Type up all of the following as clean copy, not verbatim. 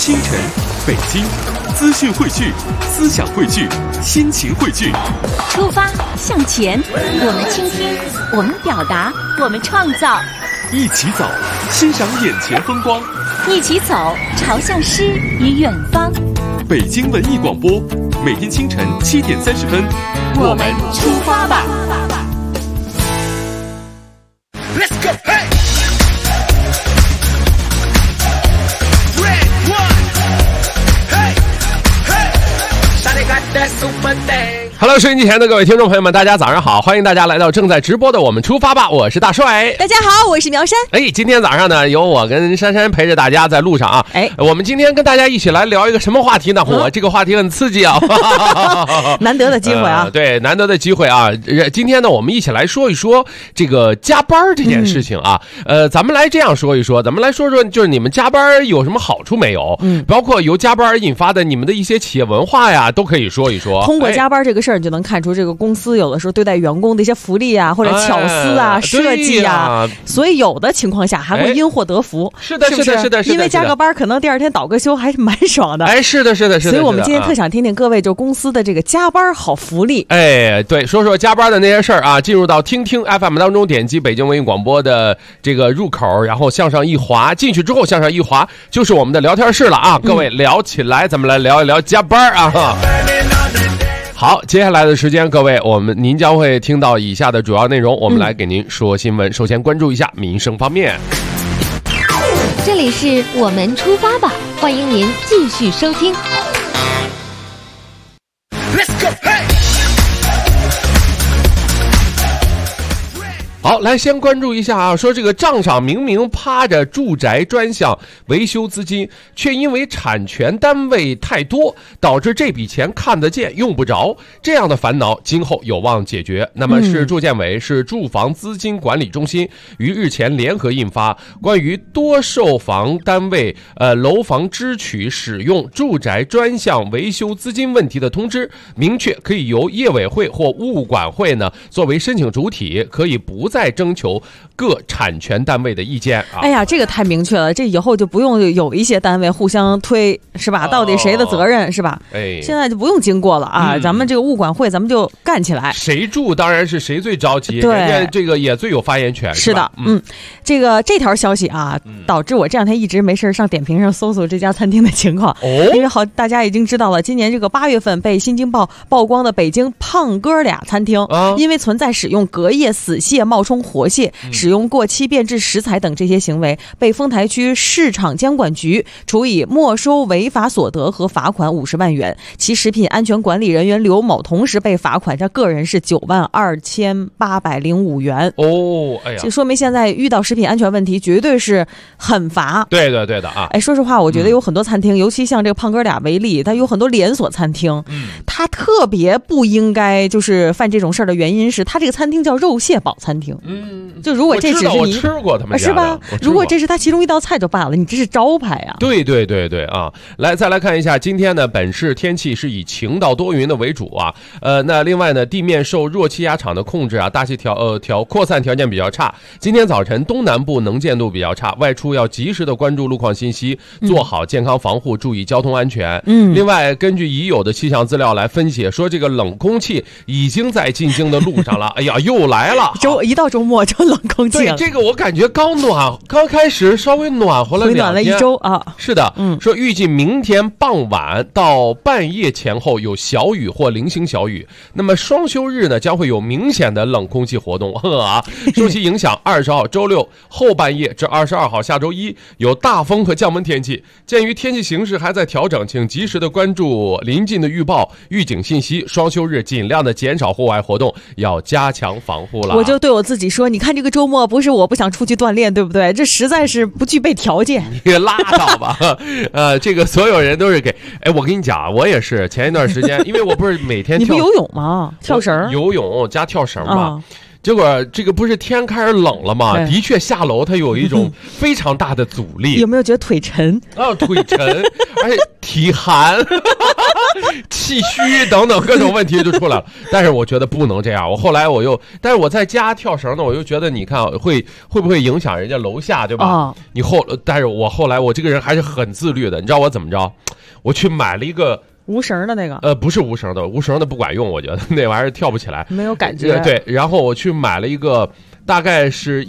清晨，北京，资讯汇聚，思想汇聚，心情汇聚。 出发向前，我们倾听，我们表达，我们创造。 一起走，欣赏眼前风光。 一起走，朝向诗与远方。 北京文艺广播，每天清晨7点30分， 我们出发吧。 Let's go, hey! Hello， 收音机前的各位听众朋友们，大家早上好！欢迎大家来到正在直播的我们出发吧，我是大帅。 大家好，我是苗山。 今天早上呢，由我跟珊珊陪着大家在路上啊。我们今天跟大家一起来聊一个什么话题呢？这个话题很刺激啊， 难得的机会啊。 对，难得的机会啊。今天呢，我们一起来说一说这个加班这件事情啊。咱们来这样说一说，咱们来说说，就是你们加班有什么好处没有？包括由加班引发的你们的一些企业文化呀，都可以说一说。 通过加班这个事儿，你就能看出这个公司有的时候对待员工的一些福利啊，或者巧思啊、设计啊，所以有的情况下还会因祸得福。 是的， 因为加个班，可能第二天倒个休，还是蛮爽的。 是的。 所以我们今天特想听听各位就公司的这个加班好福利。 对，说说加班的那些事儿啊。进入到听听 FM 当中，点击北京文艺广播的这个入口，然后向上一滑，进去之后向上一滑就是我们的聊天室了啊。各位聊起来，咱们来聊一聊加班啊。好，接下来的时间，各位，您将会听到以下的主要内容，我们来给您说新闻。首先关注一下民生方面。 这里是我们出发吧，欢迎您继续收听。 Let's go, hey! 好，来先关注一下啊，说这个账上明明趴着住宅专项维修资金，却因为产权单位太多，导致这笔钱看得见用不着，这样的烦恼今后有望解决。那么市住建委、市住房资金管理中心于日前联合印发关于多售房单位楼房支取使用住宅专项维修资金问题的通知，明确可以由业委会或物管会呢作为申请主体，可以不再征求各产权单位的意见啊。 这个太明确了，这以后就不用有一些单位互相推，是吧？到底谁的责任，是吧？现在就不用经过了啊。咱们这个物管会，咱们就干起来。 谁住当然是谁最着急， 对， 人家这个也最有发言权。 是的，这条消息啊，导致我这两天一直没事上点评上搜索这家餐厅的情况。因为大家已经知道了，今年这个8月份被新京报曝光的北京胖哥俩餐厅，因为存在使用隔夜死蟹冒充活蟹、使用过期变质食材等这些行为，被丰台区市场监管局处以没收违法所得和罚款50万元。其食品安全管理人员刘某同时被罚款，他个人是92805元。这说明现在遇到食品安全问题绝对是狠罚。 对的啊。 说实话，我觉得有很多餐厅，尤其像这个胖哥俩为例，它有很多连锁餐厅，它特别不应该就是犯这种事儿的原因是，它这个餐厅叫肉蟹堡餐厅。就如果这只是我吃过他们家的， 是吧？如果这是他其中一道菜就罢了，你这是招牌啊。 对啊。再来看一下，今天呢，本市天气是以晴到多云的为主啊。那另外呢，地面受弱气压场的控制啊，大气扩散条件比较差。今天早晨东南部能见度比较差，外出要及时的关注路况信息，做好健康防护，注意交通安全。另外根据已有的气象资料来分析，说这个冷空气已经在进京的路上了。又来了。 一到周末就冷空气了。 对，这个我感觉刚开始稍微暖和了2天， 暖了1周啊。 是的，说预计明天傍晚到半夜前后有小雨或零星小雨。那么双休日呢，将会有明显的冷空气活动受其影响，20号周六后半夜至22号下周一有大风和降温天气。鉴于天气形势还在调整，请及时的关注临近的预报预警信息。双休日尽量的减少户外活动，要加强防护了。 我就对我自己说，你看这个周末不是我不想出去锻炼，对不对？这实在是不具备条件。 你拉倒吧。这个所有人都是给。我跟你讲，我也是前一段时间，因为我不是每天你不游泳吗？跳绳？ 游泳加跳绳嘛。 结果这个不是天开始冷了吗？ 对的确下楼它有一种非常大的阻力。 有没有觉得腿沉？ 腿沉，而且体寒、气虚等等各种问题就出来了。但是我觉得不能这样。后来但是我在家跳绳呢，我又觉得你看会不会影响人家楼下，对吧？但是我后来我这个人还是很自律的，你知道我怎么着？我去买了一个无绳的那个， 不是无绳的，无绳的不管用，我觉得那玩意儿跳不起来， 没有感觉。 对，然后我去买了一个大概是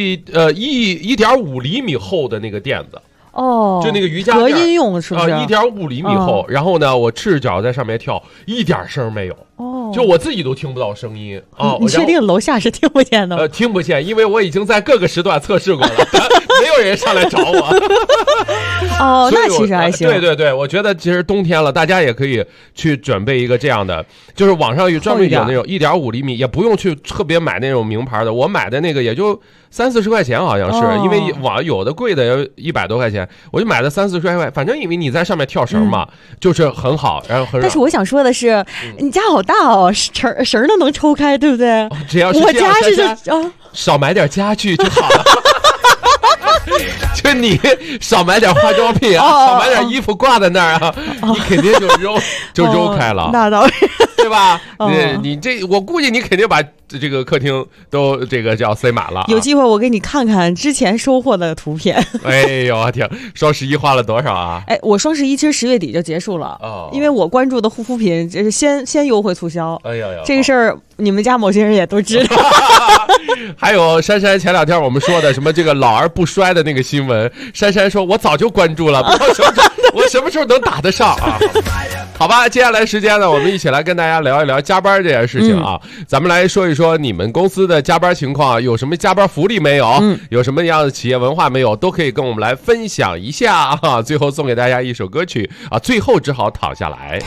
1.5厘米厚的那个垫子。就那个瑜伽隔音用是不是 ？1.5厘米厚，然后呢，我赤脚在上面跳，一点声没有。就我自己都听不到声音啊！ 你确定楼下是听不见的吗？ 听不见，因为我已经在各个时段测试过了，没有人上来找我。 那其实还行。 对，我觉得其实冬天了，大家也可以去准备一个这样的，就是网上有专门有那种1.5厘米，也不用去特别买那种名牌的，我买的那个也就30-40块钱，好像是，因为网有的贵的100多块钱，我就买的30-40块，反正因为你在上面跳绳嘛，就是很好，然后很。 但是我想说的是，你家好大哦，绳都能抽开，对不对？ 只要是我家是少买点家具就好了。就你少买点化妆品啊，少买点衣服挂在那儿啊，你肯定就揉开了。 那倒是， 对吧？你这我估计你肯定把这个客厅都这个叫塞满了。 有机会我给你看看之前收获的图片。 哎呦我天，双11花了多少啊？ 我双11其实10月底就结束了，因为我关注的护肤品这是先优惠促销。 哎呀， 这个事儿你们家某些人也都知道。 还有珊珊前2天我们说的什么这个老而不衰的那个新闻，珊珊说我早就关注了，不知道我什么时候能打得上啊？好吧，接下来时间呢，我们一起来跟大家聊一聊加班这件事情啊。咱们来说一说你们公司的加班情况，有什么加班福利没有？有什么样的企业文化没有？都可以跟我们来分享一下啊。最后送给大家一首歌曲啊，最后只好躺下来。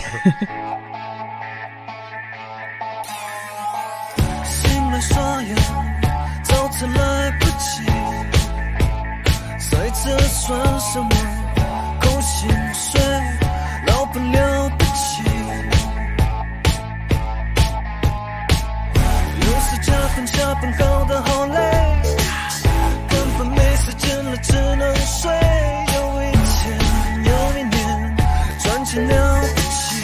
所有早餐来不及，随着算什么扣薪水，老板了不起，有时加班下班搞得好累，根本没时间了，只能睡。有一天有一年赚钱了不起，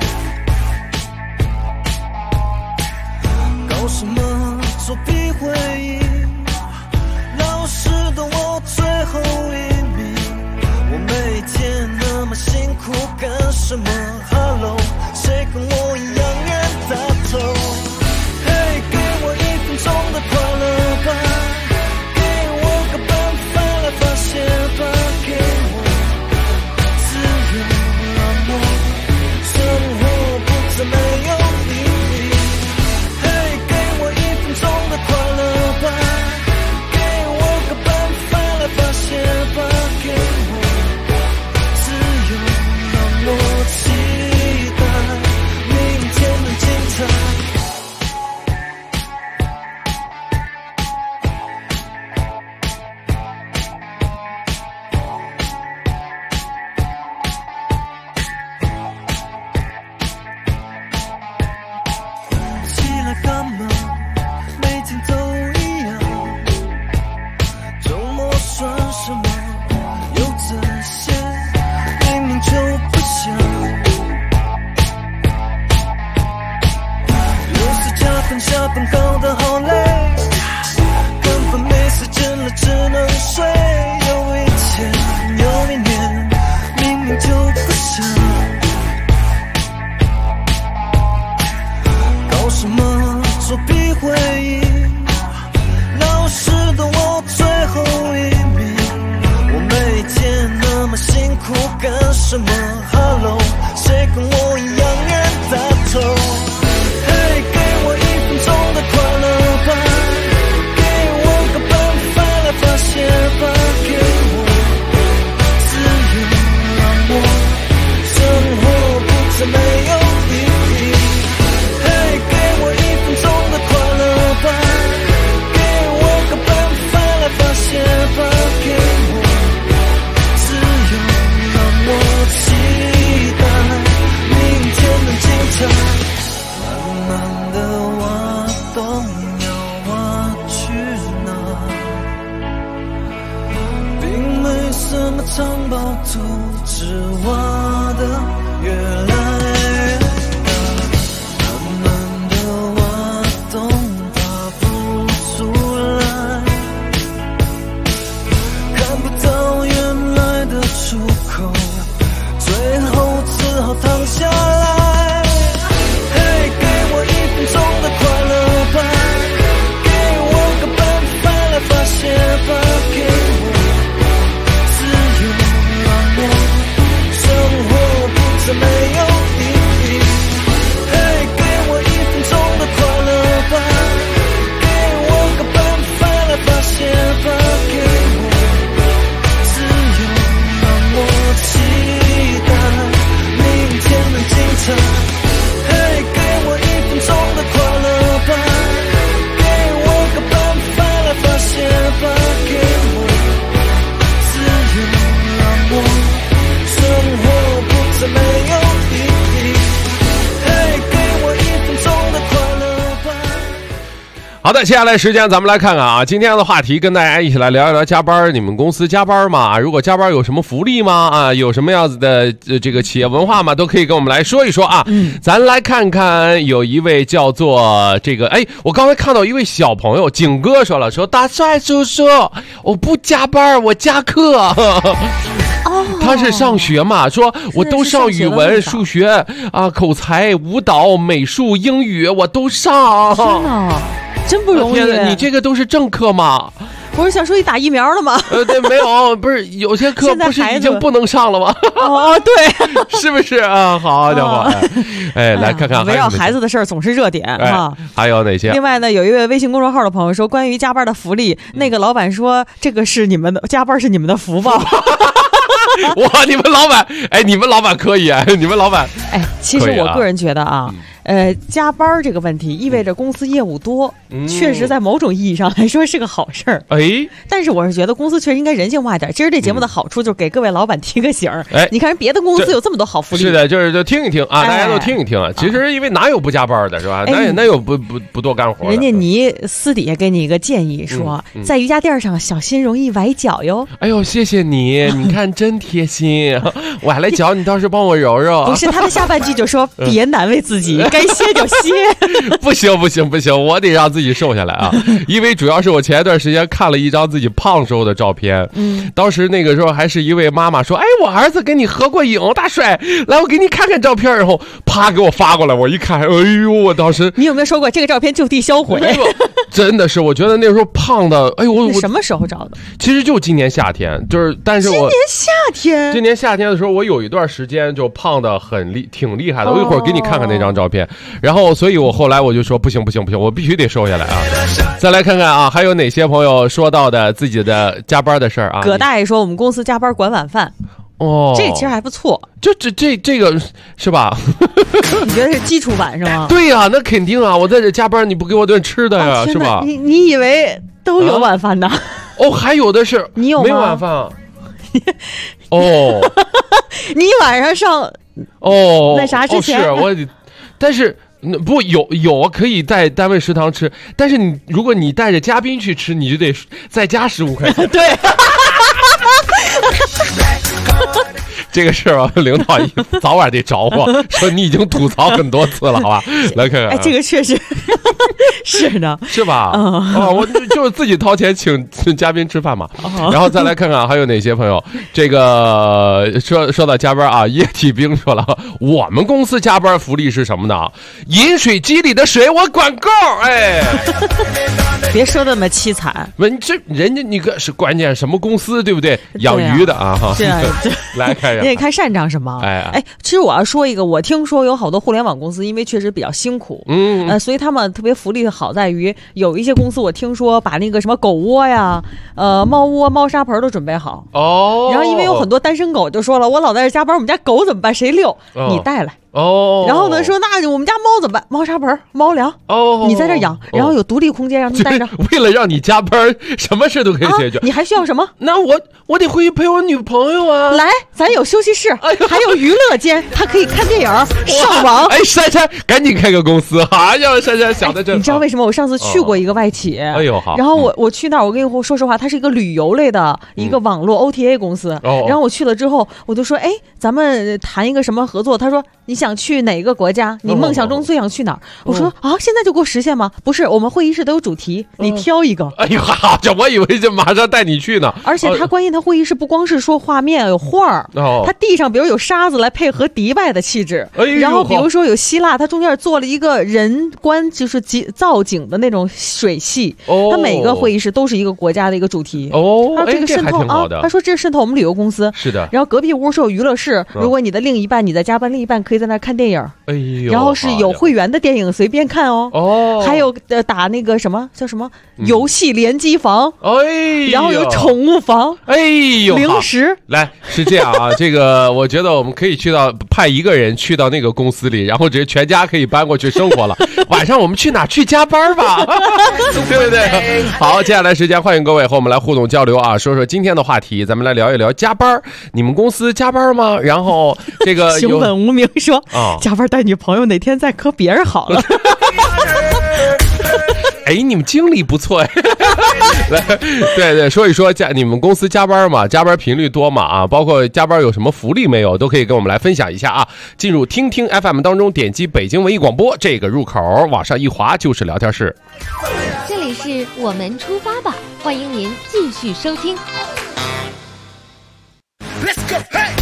搞什么作弊会议，老师的我最后一名，我每天那么辛苦干什么 ？Hello， 谁跟我一样冤大头？嘿，给我1分钟的快乐吧，给我个办法来发泄吧，给我自由让我生活不再没有意义。嘿，给我1分钟的快乐吧，给我个办法来发泄吧，给我自由让我期待明天的精彩。起来干嘛？每天都一样，周末算什么？有这些明明就不想。有时加班下班搞得好累，根本没时间了，只能睡。有一天有一年明明就不想，搞什么作弊会议，老师的我最后一名，我每天那么辛苦干什么 ？Hello， 谁跟我一样冤大头？嘿，给我1分钟的快乐吧，给我个办法来发泄吧，给我自由让我生活不再没有意义。嘿，给我1分钟的快乐吧，给我个办法来发泄吧，给我自由让我期怎么藏宝图，只挖的越来越大，慢慢的挖洞，爬不出来，看不到原来的出口，最后只好躺下来。嘿，给我1分钟的快乐吧，给我个办法来发泄吧，给我自由，让我生活不再没有意义。嘿，给我1分钟的快乐吧，给我个办法来发泄吧，给我自由，让我期待明天能精彩。嘿，给我1分钟的快乐吧，给我个办法来发泄吧，给我自由，让我生活不再没有意义。嘿，给我1分钟的快乐吧。 好的，接下来时间咱们来看看啊，今天的话题跟大家一起来聊一聊加班。你们公司加班吗？如果加班有什么福利吗？啊，有什么样子的这个企业文化吗？都可以跟我们来说一说啊。咱来看看，有一位叫做这个，我刚才看到一位小朋友景哥说了，说大帅叔叔，我不加班，我加课。他是上学嘛，说我都上语文、数学啊、口才、舞蹈、美术、英语，我都上。 天哪，真不容易！ 你这个都是正课吗？ 我是想说你打疫苗了吗？ 对，没有，不是有些课不是已经不能上了吗？ 哦，对， 是不是啊？好家伙，来看看， 围绕孩子的事儿总是热点哈。 还有哪些？ 另外呢，有一位微信公众号的朋友说，关于加班的福利，那个老板说这个是你们的加班是你们的福报。 哇，你们老板，你们老板可以，你们老板， 其实我个人觉得啊。加班这个问题意味着公司业务多，确实在某种意义上来说是个好事儿。但是我是觉得公司确实应该人性化一点。今儿这节目的好处就是给各位老板提个醒儿。你看人别的公司有这么多好福利。 是的，就听一听啊，大家都听一听啊。其实因为哪有不加班的，是吧？哪有不多干活的？ 人家你私底下给你一个建议说，在瑜伽垫上小心容易崴脚哟。 哎呦，谢谢你，你看真贴心。崴了脚你倒是帮我揉揉。 不是，他的下半句就说别难为自己。该歇就歇。 不行，我得让自己瘦下来啊！因为主要是我前一段时间看了一张自己胖时候的照片，当时那个时候还是一位妈妈说：“我儿子跟你合过影，大帅，来我给你看看照片。”然后啪给我发过来，我一看，我当时你有没有说过这个照片就地销毁？ 真的是，我觉得那时候胖的，我什么时候照的？ 其实就今年夏天，但是我今年夏天的时候，我有一段时间就胖的挺厉害的。我一会儿给你看看那张照片。然后，所以我后来我就说不行，我必须得瘦下来啊！再来看看啊，还有哪些朋友说到的自己的加班的事儿啊？ 葛大爷说我们公司加班管晚饭。这其实还不错。 就这个是吧？ 你觉得是基础版是吗？ 对呀，那肯定啊！我在这加班，你不给我顿吃的呀，是吧？ 你以为都有晚饭呢？ 还有的是， 你有吗？ 没晚饭啊？ 你晚上上那啥之前， 但是不有可以在单位食堂吃，但是如果你带着嘉宾去吃，你就得再加15块钱。 对。 这个事儿啊，领导早晚得找我说你已经吐槽很多次了，好吧？来看看， 这个确实是的， 是吧？我就是自己掏钱请嘉宾吃饭嘛。然后再来看看还有哪些朋友，这个说到加班啊，液体兵说了，我们公司加班福利是什么呢？饮水机里的水我管够， 别说那么凄惨。 人家那个是关键什么公司对不对？养鱼的啊哈。来看一下。 你得看擅长什么。其实我要说一个，我听说有好多互联网公司，因为确实比较辛苦，所以他们特别福利好在于，有一些公司我听说把那个什么狗窝呀、猫窝、猫砂盆都准备好。然后因为有很多单身狗就说了，我老在这加班，我们家狗怎么办？谁遛？你带来。 哦， 然后呢说那我们家猫怎么办？猫砂盆、猫粮哦， 你在这养，然后有独立空间让你带着。 为了让你加班，什么事都可以解决。 你还需要什么？ 那我得回去陪我女朋友啊。 来，咱有休息室，还有娱乐间，它可以看电影、上网。 哎，珊珊，赶紧开个公司，好让珊珊想的真好。 你知道为什么我上次去过一个外企？ 哎呦好。 然后我去那儿，我跟你说实话，它是一个旅游类的一个网络 OTA 公司。然后我去了之后，我就说，哎，咱们谈一个什么合作？他说你想去哪个国家？你梦想中最想去哪儿？我说啊，现在就给我实现吗？不是，我们会议室都有主题，你挑一个。 哎呦好家伙，我以为就马上带你去呢。 而且他关键他会议室不光是说画面有画儿，他地上比如有沙子来配合迪拜的气质，然后比如说有希腊，他中间做了一个人观就是造景的那种水系。他每个会议室都是一个国家的一个主题。他说这个渗透啊，他说这是渗透我们旅游公司。 是的。 然后隔壁屋是有娱乐室，如果你的另一半你在加班，另一半可以在那看电影。 哎呦， 然后是有会员的电影随便看哦。还有打那个什么叫什么游戏联机房。 哎， 然后有宠物房。 哎呦， 零食。 来是这样啊，这个我觉得我们可以派一个人去到那个公司里，然后直接全家可以搬过去生活了。晚上我们去哪去加班吧？对不对？好，接下来时间欢迎各位和我们来互动交流啊，说说今天的话题，咱们来聊一聊加班。你们公司加班吗？然后这个兴奋无名说加班带女朋友哪天再可别人好了。 哎，你们经理不错哎。来，对，说一说你们公司加班吗？加班频率多吗？啊，包括加班有什么福利没有，都可以跟我们来分享一下啊。进入听听 FM 当中，点击北京文艺广播这个入口，往上一滑就是聊天室。 这里是我们出发吧，欢迎您继续收听。 Let's go, hey!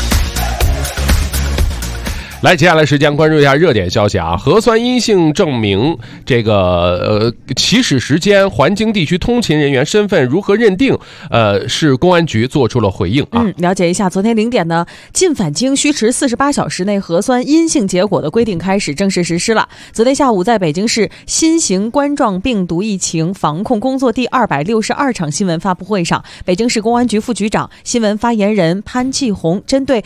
来，接下来时间关注一下热点消息啊！核酸阴性证明这个起始时间、环京地区通勤人员身份如何认定？市公安局做出了回应啊。 了解一下，昨天0点呢，进返京需持48小时内核酸阴性结果的规定开始正式实施了。昨天下午，在北京市新型冠状病毒疫情防控工作第262场新闻发布会上，北京市公安局副局长、新闻发言人潘旭红针对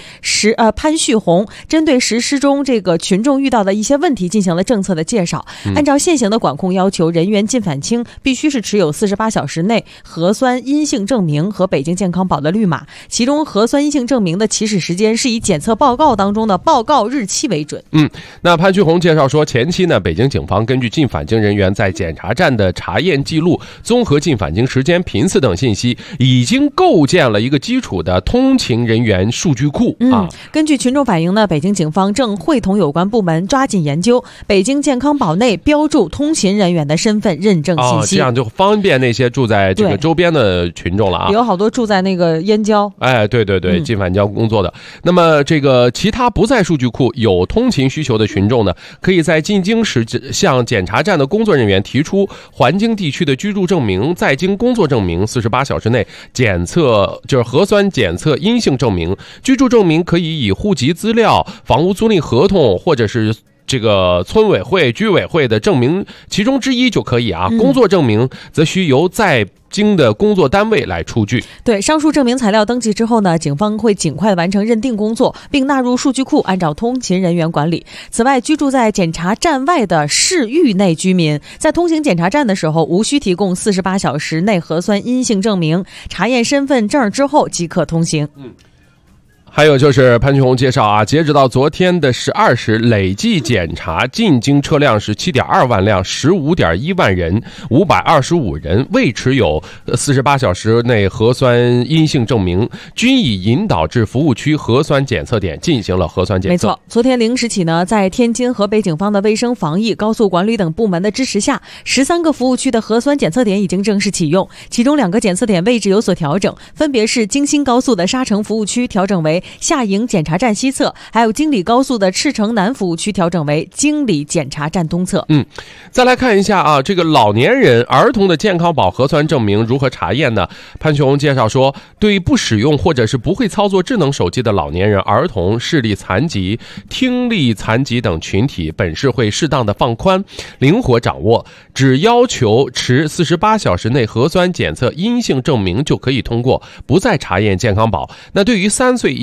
实施中这个群众遇到的一些问题进行了政策的介绍。按照现行的管控要求，人员进返京必须是持有48小时内核酸阴性证明和北京健康宝的绿码，其中核酸阴性证明的起始时间是以检测报告当中的报告日期为准。 那潘旭红介绍说，前期呢，北京警方根据进返京人员在检查站的查验记录、综合进返京时间、频次等信息，已经构建了一个基础的通勤人员数据库啊。 根据群众反映呢，北京警方正会同有关部门抓紧研究北京健康宝内标注通勤人员的身份认证信息， 这样就方便那些住在这个周边的群众了啊。 有好多住在那个燕郊， 哎，对，进返郊工作的。那么这个其他不在数据库有通勤需求的群众呢，可以在进京时向检查站的工作人员提出环京地区的居住证明、在京工作证明、48小时内检测就是核酸检测阴性证明。居住证明可以以户籍资料、房屋租赁合同或者是这个村委会、居委会的证明其中之一就可以啊。工作证明则需由在京的工作单位来出具。 对，上述证明材料登记之后呢，警方会尽快完成认定工作，并纳入数据库，按照通勤人员管理。此外，居住在检查站外的市域内居民，在通行检查站的时候，无需提供48小时内核酸阴性证明，查验身份证之后即可通行。 还有就是潘旭红介绍啊，截止到昨天的12时，累计检查进京车辆是7.2万辆，15.1万人，525人未持有48小时内核酸阴性证明，均已引导至服务区核酸检测点进行了核酸检测。 没错，昨天0时起呢，在天津、河北警方的卫生防疫、高速管理等部门的支持下，13个服务区的核酸检测点已经正式启用，其中2个检测点位置有所调整，分别是京新高速的沙城服务区调整为下营检查站西侧，还有京礼高速的赤城南服务区调整为京礼检查站东侧。 再来看一下啊，这个老年人、儿童的健康宝核酸证明如何查验呢？潘旭红介绍说，对不使用或者是不会操作智能手机的老年人、儿童、视力残疾、听力残疾等群体，本市会适当的放宽，灵活掌握，只要求持48小时内核酸检测阴性证明就可以通过，不再查验健康宝。那对于3岁以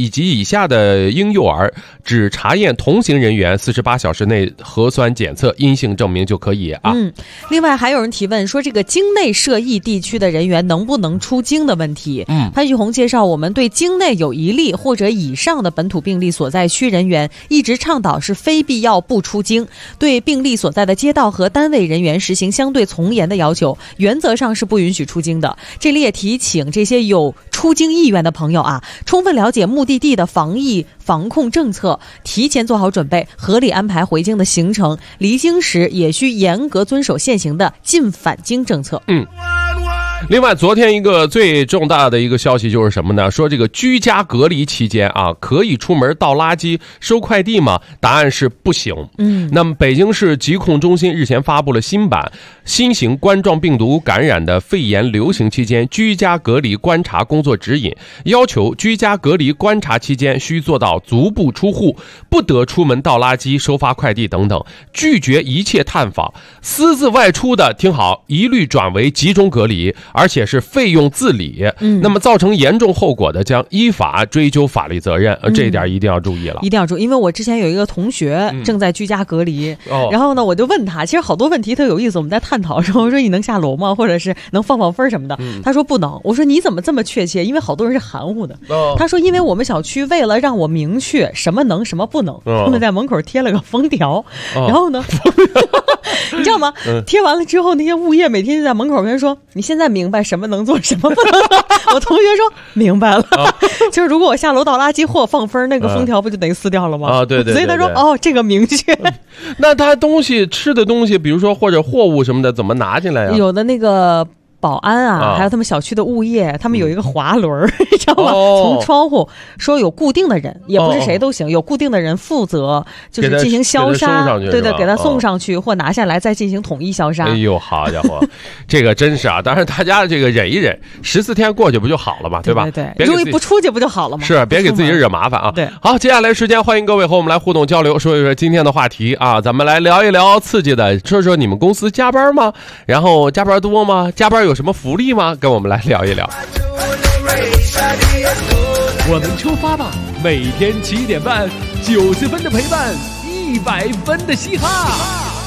以及以下的婴幼儿，只查验同行人员48小时内核酸检测阴性证明就可以啊。 另外还有人提问说，这个境内涉疫地区的人员能不能出境的问题。潘旭红介绍，我们对境内有1例或者以上的本土病例所在区人员一直倡导是非必要不出境，对病例所在的街道和单位人员实行相对从严的要求，原则上是不允许出境的。这里也提醒这些有出境意愿的朋友啊，充分了解目的地的防疫防控政策，提前做好准备，合理安排回京的行程，离京时也需严格遵守现行的禁返京政策。 另外，昨天一个最重大的一个消息就是什么呢？说这个居家隔离期间啊，可以出门倒垃圾、收快递吗？答案是不行。那么北京市疾控中心日前发布了新型冠状病毒感染的肺炎流行期间居家隔离观察工作指引，要求居家隔离观察期间需做到足不出户，不得出门倒垃圾、收发快递等等，拒绝一切探访，私自外出的听好，一律转为集中隔离，而且是费用自理。那么造成严重后果的，将依法追究法律责任。这一点一定要注意了， 一定要注意。因为我之前有一个同学正在居家隔离，然后呢，我就问他，其实好多问题特有意思，我们在探讨说，我说你能下楼吗？或者是能放分什么的？他说不能。我说你怎么这么确切？因为好多人是含糊的。他说因为我们小区为了让我明确什么能什么不能，他们在门口贴了个封条，然后呢你知道吗？贴完了之后，那些物业每天就在门口跟人说，你现在明白什么能做什么不能了？我同学说明白了，就是如果我下楼倒垃圾或放分，那个封条不就等于撕掉了吗？ 对。 所以他说这个明确。 那他吃的东西，比如说或者货物什么的，怎么拿进来呀？ 有的那个保安啊，还有他们小区的物业，他们有一个滑轮，你知道吗？从窗户说有固定的人，也不是谁都行，有固定的人负责就是进行消杀，对，给他送上去或拿下来再进行统一消杀。 哎呦，好家伙，这个真是啊！当然大家这个忍一忍，14天过去不就好了嘛，对吧？ 对，容易不出去不就好了吗？ 是，别给自己惹麻烦啊。 对， 好，接下来时间欢迎各位和我们来互动交流，说一说今天的话题啊，咱们来聊一聊刺激的，说说你们公司加班吗？然后加班多吗？加班有什么福利吗？跟我们来聊一聊。 我们出发吧！每天7点半，90分的陪伴，100分的嘻哈。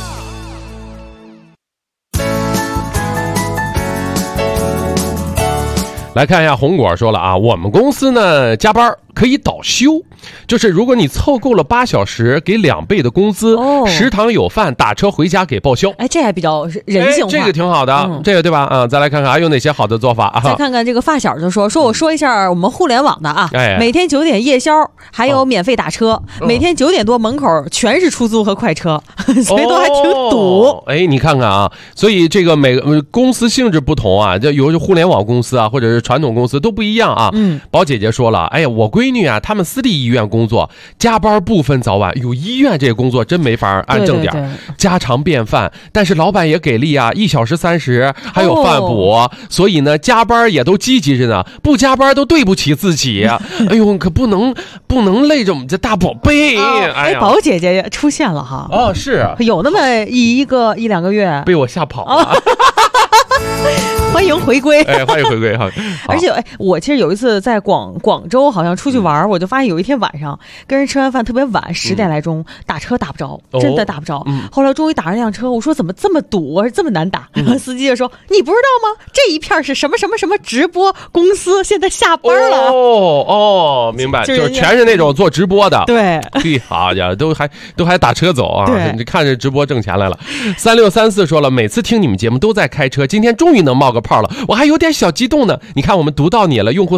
来看一下，红果说了啊，我们公司呢加班可以倒休，就是如果你凑够了8小时，给2倍的工资，食堂有饭，打车回家给报销。 这还比较人性化， 这个挺好的，这个对吧？再来看看还有哪些好的做法啊？ 再看看这个发小就说我说一下我们互联网的啊，每天9点夜宵，还有免费打车，每天9点多门口全是出租和快车，所以都还挺堵。 你看看啊，所以这个每个公司性质不同啊，就有互联网公司啊，或者是传统公司都不一样啊。宝姐姐说了，我闺女啊，他们私立医院工作，加班不分早晚，有医院这个工作真没法按正点，家常便饭。但是老板也给力啊，1小时30，还有饭补，所以呢，加班也都积极着呢，不加班都对不起自己。哎呦，可不能累着我们这大宝贝。 宝姐姐出现了哈。 是有那么1两个月被我吓跑了。 欢迎回归， 欢迎回归哈！ 而且我其实有一次在广州好像出去玩，我就发现有一天晚上跟人吃完饭特别晚，10点来钟，打车打不着，真的打不着。后来终于打上辆车，我说怎么这么堵，这么难打？然后司机就说：“你不知道吗？这一片是什么什么什么直播公司，现在下班了。” 明白，就是全是那种做直播的。 对， 好家伙，都还打车走啊！你看着直播挣钱来了。3634说了，每次听你们节目都在开车，今天终于能冒个泡了，我还有点小激动呢。你看我们读到你了，用户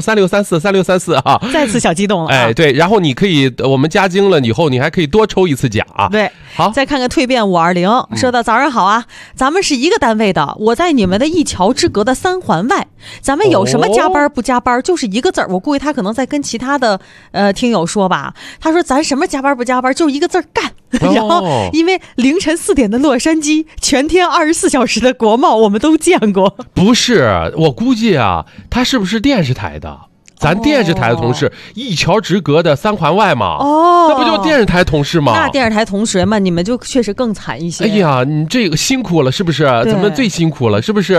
3634啊， 再次小激动了。 对，然后你可以我们加精了以后，你还可以多抽1次奖啊。 对， 好， 再看看蜕变520说的，早上好啊，咱们是一个单位的，我在你们的一桥之隔的3环外，咱们有什么加班不加班，就是一个字儿。我估计他可能在跟其他的听友说吧，他说咱什么加班不加班，就是一个字儿干。然后因为凌晨4点的洛杉矶，全天24小时的国贸我们都见过。 不是，我估计啊，他是不是电视台的？ 咱电视台的同事一桥之隔的3环外嘛。那不就电视台同事吗？ 那电视台同学们，你们就确实更惨一些。 哎呀，你这个辛苦了，是不是？咱们最辛苦了，是不是？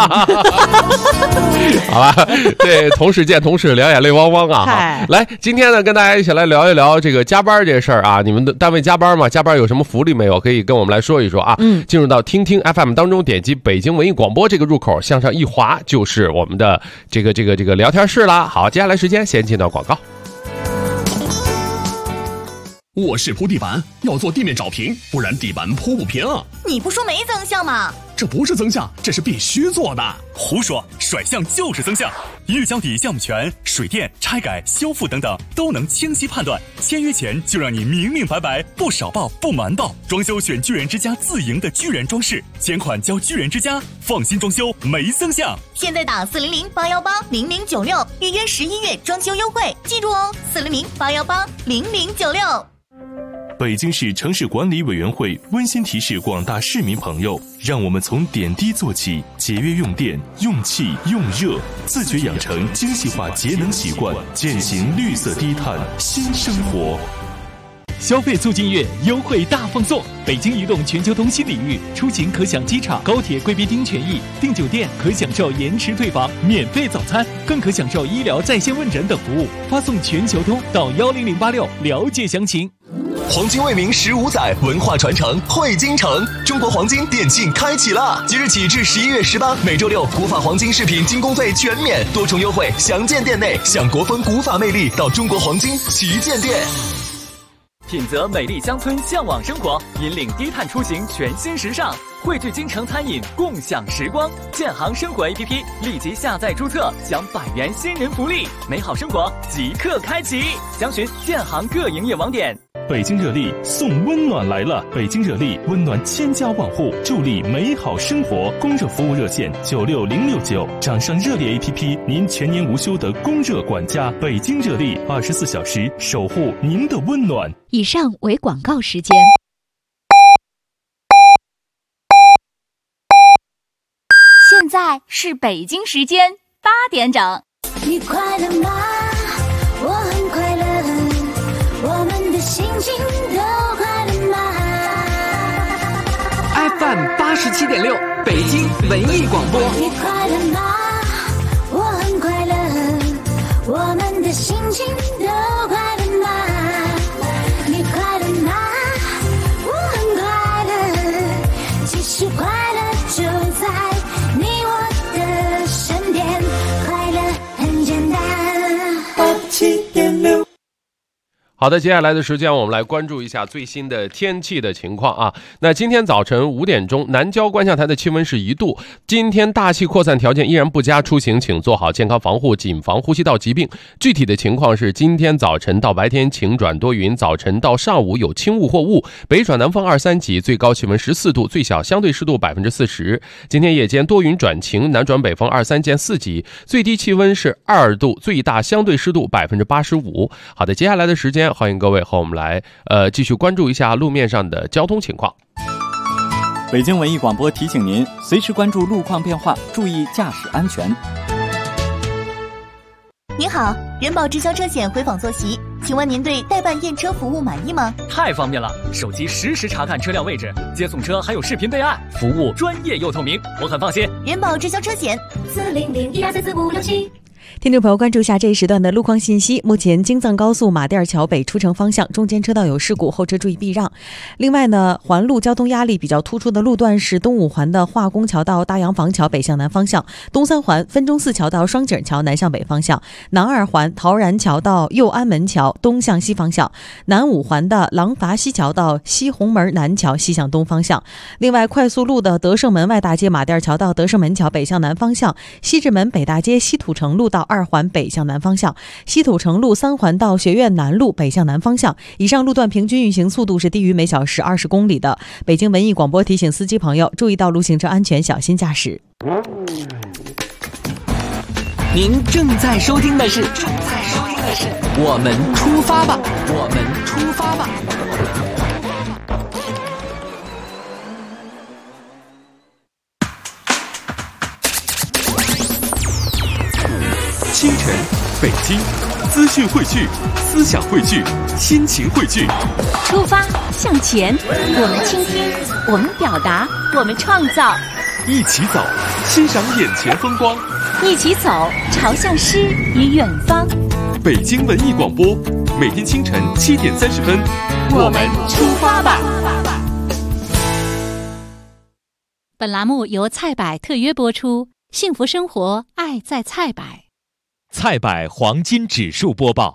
好吧，对，同事见同事，两眼泪汪汪啊！来，今天呢，跟大家一起来聊一聊这个加班这事儿啊。你们的单位加班吗？加班有什么福利没有？可以跟我们来说一说啊。进入到听听 FM 当中，点击北京文艺广播这个入口，向上一滑就是我们的这个聊天室啦。好，接下来时间先进到广告。 卧室铺地板要做地面找平，不然地板铺不平。 你不说没增项吗？ 这不是增项，这是必须做的。 胡说，甩项就是增项。预交底项目权、水电、拆改、修复等等都能清晰判断。签约前就让你明明白白，不少报不瞒报。装修选巨人之家自营的巨人装饰，前款交巨人之家，放心装修没增项。 现在打400-818-0096，预约11月装修优惠，记住哦，400-818-0096。 北京市城市管理委员会温馨提示广大市民朋友，让我们从点滴做起，节约用电、用气、用热，自觉养成精细化节能习惯，践行绿色低碳新生活。 消费促进月优惠大放送，北京移动全球通新礼遇，出行可享机场、高铁贵宾厅权益，订酒店可享受延迟退房、免费早餐，更可享受医疗在线问诊等服务。发送全球通到10086了解详情。 黄金为民15载，文化传承汇京城。中国黄金电竞开启了，即日起至11月18，每周六古法黄金饰品精工费全免，多重优惠详见店内。享国风古法魅力，到中国黄金旗舰店。 品泽美丽乡村，向往生活，引领低碳出行全新时尚，汇聚京城餐饮，共享时光。建行生活 APP 立即下载注册，享100元新人福利，美好生活即刻开启。详询建行各营业网点。 北京热力送温暖来了，北京热力温暖千家万户，助力美好生活。供热服务热线96069，掌上热力 APP， 您全年无休的供热管家。北京热力24小时守护您的温暖。 以上为广告时间。 现在是北京时间8点整。 你快乐吗？我很快乐，我们的心情都快乐吗 ？FM 87.6，北京文艺广播。 你快乐吗？我很快乐，我们的心情都快乐吗？你快乐吗？我很快乐，其实快乐就在你我的身边，快乐很简单。87.6。 好的，接下来的时间我们来关注一下最新的天气的情况啊。那今天早晨5点钟，南郊观象台的气温是1度。今天大气扩散条件依然不佳，出行请做好健康防护，谨防呼吸道疾病。具体的情况是，今天早晨到白天晴转多云，早晨到上午有轻雾或雾，北转南风2、3级，最高气温14度，最小相对湿度40%。今天夜间多云转晴，南转北风2、3见4级，最低气温是2度，最大相对湿度85%。好的，接下来的时间欢迎各位和我们来继续关注一下路面上的交通情况。 北京文艺广播提醒您，随时关注路况变化，注意驾驶安全。 您好，人保直销车险回访坐席，请问您对代办验车服务满意吗？ 太方便了，手机实时查看车辆位置，接送车还有视频备案，服务专业又透明，我很放心。 人保直销车险40012344567。 听众朋友，关注一下这一时段的路况信息。目前京藏高速马甸桥北出城方向中间车道有事故，后车注意避让。另外呢，环路交通压力比较突出的路段是东五环的化工桥到大洋房桥北向南方向，东三环分钟寺桥到双井桥南向北方向，南二环陶然桥到右安门桥东向西方向，南五环的廊坊西桥到西红门南桥西向东方向。另外，快速路的德胜门外大街马甸桥到德胜门桥北向南方向，西直门北大街西土城路到2环北向南方向，西土城路3环到学院南路北向南方向。以上路段平均运行速度是低于每小时20公里的。北京文艺广播提醒司机朋友注意道路行车安全，小心驾驶。 您正在收听的是我们出发吧，我们出发吧。 清晨北京，资讯汇聚，思想汇聚，心情汇聚。 出发向前，我们倾听，我们表达，我们创造。 一起走，欣赏眼前风光。 一起走，朝向诗与远方。 北京文艺广播，每天清晨7点30分， 我们出发吧。 本栏目由菜百特约播出，幸福生活，爱在菜百。 菜百黄金指数播报。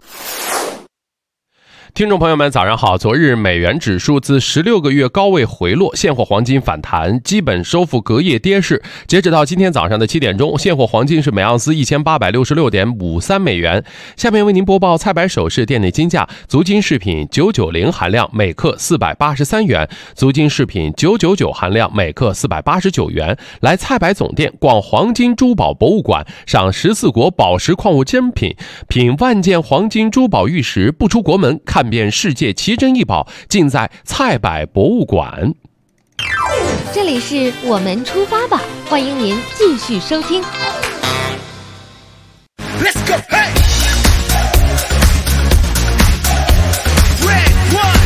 听众朋友们，早上好！昨日美元指数自16个月高位回落，现货黄金反弹，基本收复隔夜跌势。截止到今天早上的7点钟，现货黄金是每盎司1866.53美元。下面为您播报菜百首饰店内金价：足金饰品990含量每克483元，足金饰品999含量每克489元。来菜百总店逛黄金珠宝博物馆，赏14国宝石矿物珍品，品万件黄金珠宝玉石，不出国门看遍世界奇珍异宝，尽在菜百博物馆。 这里是我们出发吧，欢迎您继续收听。 Let's go, hey! Red one,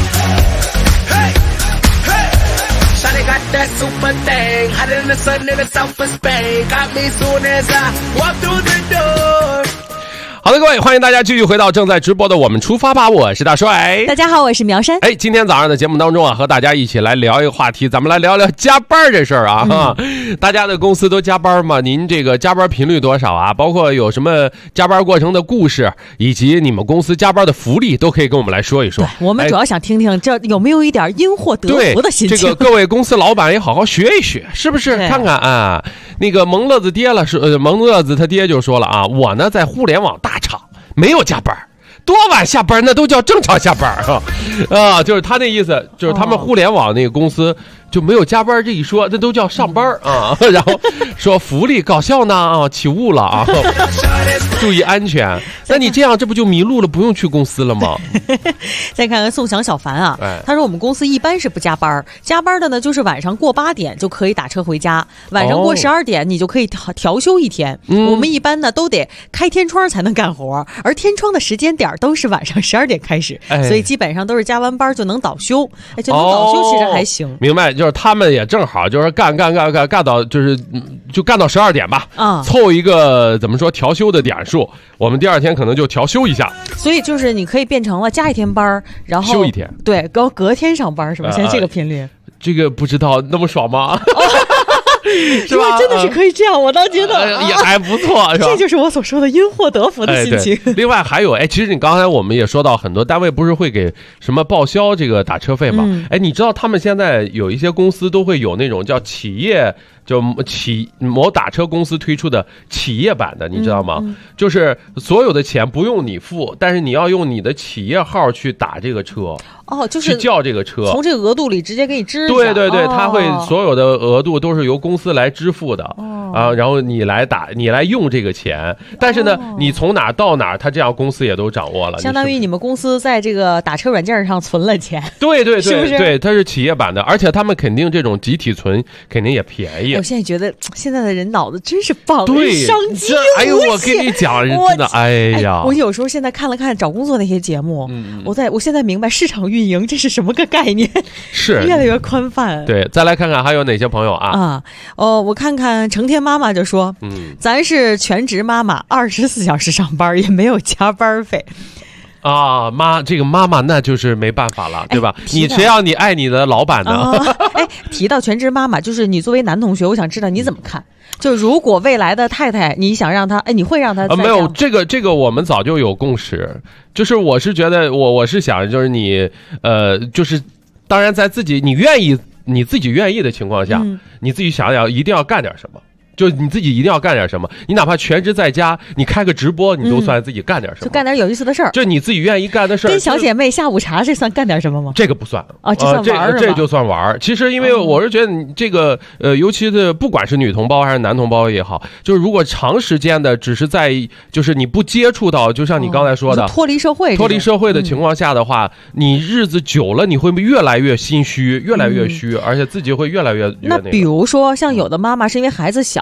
hey, hey! Shawty got that super thing, hotter than the sun in the south of Spain. Got me soon as I walk through the door. 好的，各位，欢迎大家继续回到正在直播的我们出发吧，我是大帅。 大家好，我是苗山。 今天早上的节目当中啊，和大家一起来聊一个话题，咱们来聊聊加班这事儿啊。大家的公司都加班吗？您这个加班频率多少啊？包括有什么加班过程的故事，以及你们公司加班的福利，都可以跟我们来说一说。 我们主要想听听这有没有一点因祸得福的心情。 这个各位公司老板也好好学一学，是不是？看看啊，那个蒙乐子爹了，蒙乐子他爹就说了啊，我呢在互联网大厂没有加班，多晚下班那都叫正常下班啊，就是他那意思，就是他们互联网那个公司就没有加班这一说，这都叫上班啊。然后说福利搞笑呢啊，起雾了啊，注意安全。那你这样这不就迷路了，不用去公司了吗？ 再看看宋翔小凡啊，他说我们公司一般是不加班，加班的呢就是晚上过8点就可以打车回家，晚上过12点你就可以调休1天。我们一般呢都得开天窗才能干活，而天窗的时间点都是晚上12点开始，所以基本上都是加完班就能倒休，就能倒休，其实还行。 明白，就是他们也正好就是干到就干到12点吧，凑一个怎么说调休的点数，我们第二天可能就调休一下。所以就是你可以变成了加1天班，然后休1天， 对，隔天上班是吧？现在这个频率， 这个不知道那么爽吗？ 是吧？真的是可以这样，我倒觉得也还不错，是吧？ 这就是我所说的因祸得福的心情。 另外还有，其实你刚才我们也说到，很多单位不是会给什么报销这个打车费吗？你知道他们现在有一些公司都会有那种叫企业。就某打车公司推出的企业版的，你知道吗？就是所有的钱不用你付，但是你要用你的企业号去打这个车。 就是去叫这个车， 从这个额度里直接给你支。 对，他会所有的额度都是由公司来支付的啊，然后你来用这个钱，但是呢，你从哪到哪，他这样公司也都掌握了。 相当于你们公司在这个打车软件上存了钱。 对， 是不是？ 对，它是企业版的，而且他们肯定这种集体存肯定也便宜。 我现在觉得现在的人脑子真是棒， 对， 商机哎呦，我跟你讲，真的，哎呀， 我有时候现在看了看找工作那些节目，我现在明白市场运营这是什么个概念， 是越来越宽泛。 对，再来看看还有哪些朋友啊？ 我看看成天妈妈就说，咱是全职妈妈，24小时上班，也没有加班费。 这个妈妈那就是没办法了，对吧？谁让你爱你的老板呢？ 提到全职妈妈，就是你作为男同学，我想知道你怎么看？就如果未来的太太，你想让她，你会让她没有这个我们早就有共识，就是我是觉得我是想就是你就是当然在你自己愿意的情况下，你自己想想一定要干点什么。就你自己一定要干点什么，你哪怕全职在家，你开个直播，你都算自己干点什么， 就干点有意思的事儿， 就你自己愿意干的事儿。 跟小姐妹下午茶，这算干点什么吗？ 这个不算这算玩儿， 这就算玩儿。其实因为我是觉得你这个尤其是不管是女同胞还是男同胞也好，就是如果长时间的只是在就是你不接触到，就像你刚才说的脱离社会的情况下的话，你日子久了，你会越来越心虚，越来越虚，而且自己会越来越那比如说像有的妈妈是因为孩子小。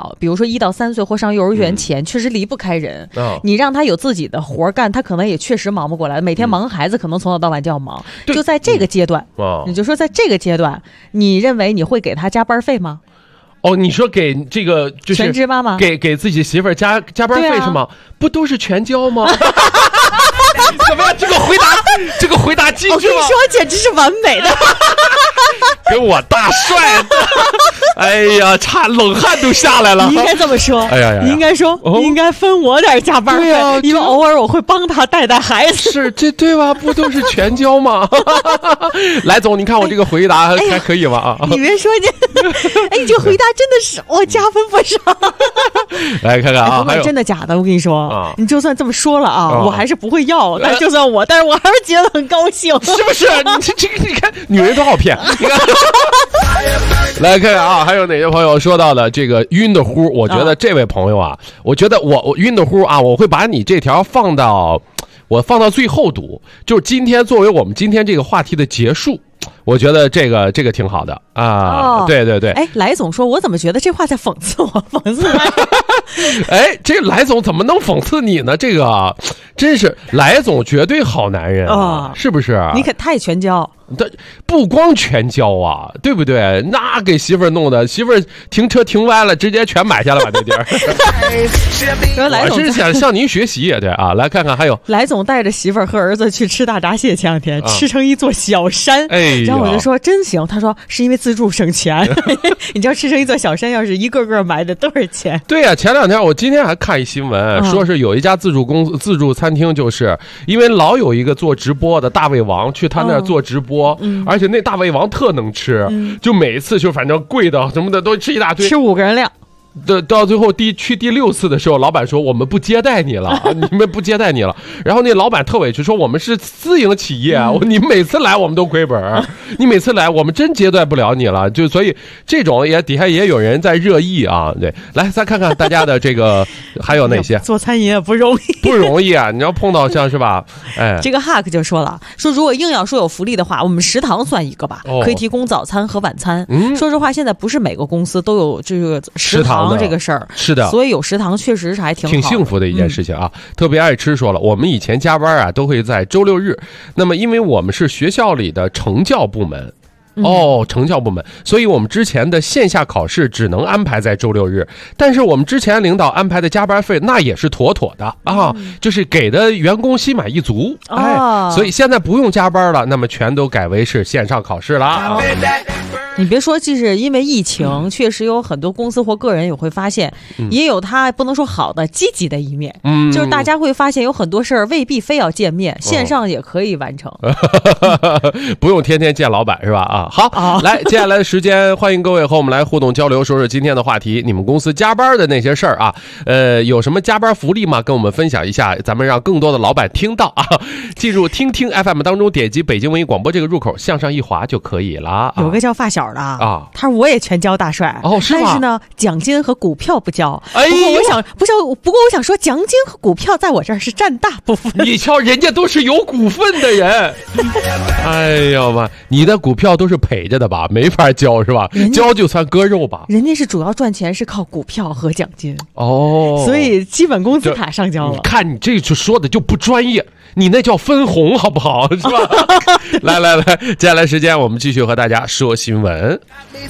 小，比如说1到3岁或上幼儿园前，确实离不开人。你让他有自己的活干，他可能也确实忙不过来。每天忙孩子，可能从早到晚就要忙。就在这个阶段，你就说在这个阶段，你认为你会给他加班费吗？ 你说给这个就是全职妈妈给自己媳妇儿加班费是吗？不都是全交吗？怎么样？这个回答机智吗？ 我跟你说，简直是完美的。 跟我大帅，哎呀，差冷汗都下来了。 你应该这么说， 哎呀， 你应该说，你应该分我点加班费，因为偶尔我会帮他带孩子。 是这对吧？不都是全交吗？来总，你看我这个回答还可以吗？ 你别说你，你这个回答真的是我加分不少。 来看看啊， 还有真的假的？我跟你说，你就算这么说了我还是不会要。但就算但是我还是觉得很高兴， 是不是？你看，女人多好骗。你看，来看看啊，还有哪些朋友说到了这个晕的乎？我觉得这位朋友啊，我觉得我晕的乎啊，我会把你这条放到最后读，就是今天作为我们今天这个话题的结束。我觉得这个挺好的啊，对对对。 来总说，我怎么觉得这话在讽刺我？讽刺他？ 这来总怎么能讽刺你呢？这个真是来总绝对好男人啊，是不是？ 你可太全交。 不光全交啊，对不对？那给媳妇儿弄的，媳妇儿停车停歪了，直接全买下了吧这地儿。我是想向您学习，对啊，来看看还有来总带着媳妇儿和儿子去吃大闸蟹，前2天吃成一座小山，然后我就说真行，他说是因为自助省钱。你知道吃成一座小山，要是一个个买的多少钱？ 对呀，前2天我今天还看一新闻，说是有一家自助餐厅，就是因为老有一个做直播的大胃王去他那儿做直播。而且那大胃王特能吃，就每一次就反正贵的什么的都吃一大堆， 吃5个人量。 到最后去第6次的时候，老板说我们不接待你了，你们不接待你了。然后那老板特委屈说我们是私营企业，你每次来我们都亏本，你每次来我们真接待不了你了。就所以这种底下也有人在热议啊。对，来再看看大家的这个还有哪些？ 做餐饮也不容易， 不容易啊！你要碰到像是吧？ 这个 Hack 就说了，说如果硬要说有福利的话，我们食堂算一个吧，可以提供早餐和晚餐。说实话，现在不是每个公司都有这个食堂。这个事儿是的， 所以有食堂确实是还挺幸福的一件事情啊。特别爱吃说了，我们以前加班啊都会在周6日，那么因为我们是学校里的成教部门。成教部门，所以我们之前的线下考试只能安排在周6日，但是我们之前领导安排的加班费那也是妥妥的啊，就是给的员工心满意足，所以现在不用加班了，那么全都改为是线上考试了。 你别说，就是因为疫情，确实有很多公司或个人也会发现，也有他不能说好的积极的一面，就是大家会发现有很多事儿未必非要见面，线上也可以完成， 不用天天见老板是吧？好，来，接下来的时间，欢迎各位和我们来互动交流，说说今天的话题，你们公司加班的那些事儿啊，有什么加班福利吗？跟我们分享一下，咱们让更多的老板听到啊。记住，听 FM 当中点击北京文艺广播这个入口，向上一滑就可以了。 有个叫发小的啊，他说我也全交大帅是吗？ 但是呢，奖金和股票不交。不过我想说，奖金和股票在我这儿是占大部分。 你瞧，人家都是有股份的人。哎呀妈，你的股票都是赔着的吧？没法交是吧？交就算割肉吧。 人家是主要赚钱是靠股票和奖金所以基本工资卡上交了。 你看你这就说的就不专业，你那叫分红好不好？是吧？来，接下来时间我们继续和大家说新闻。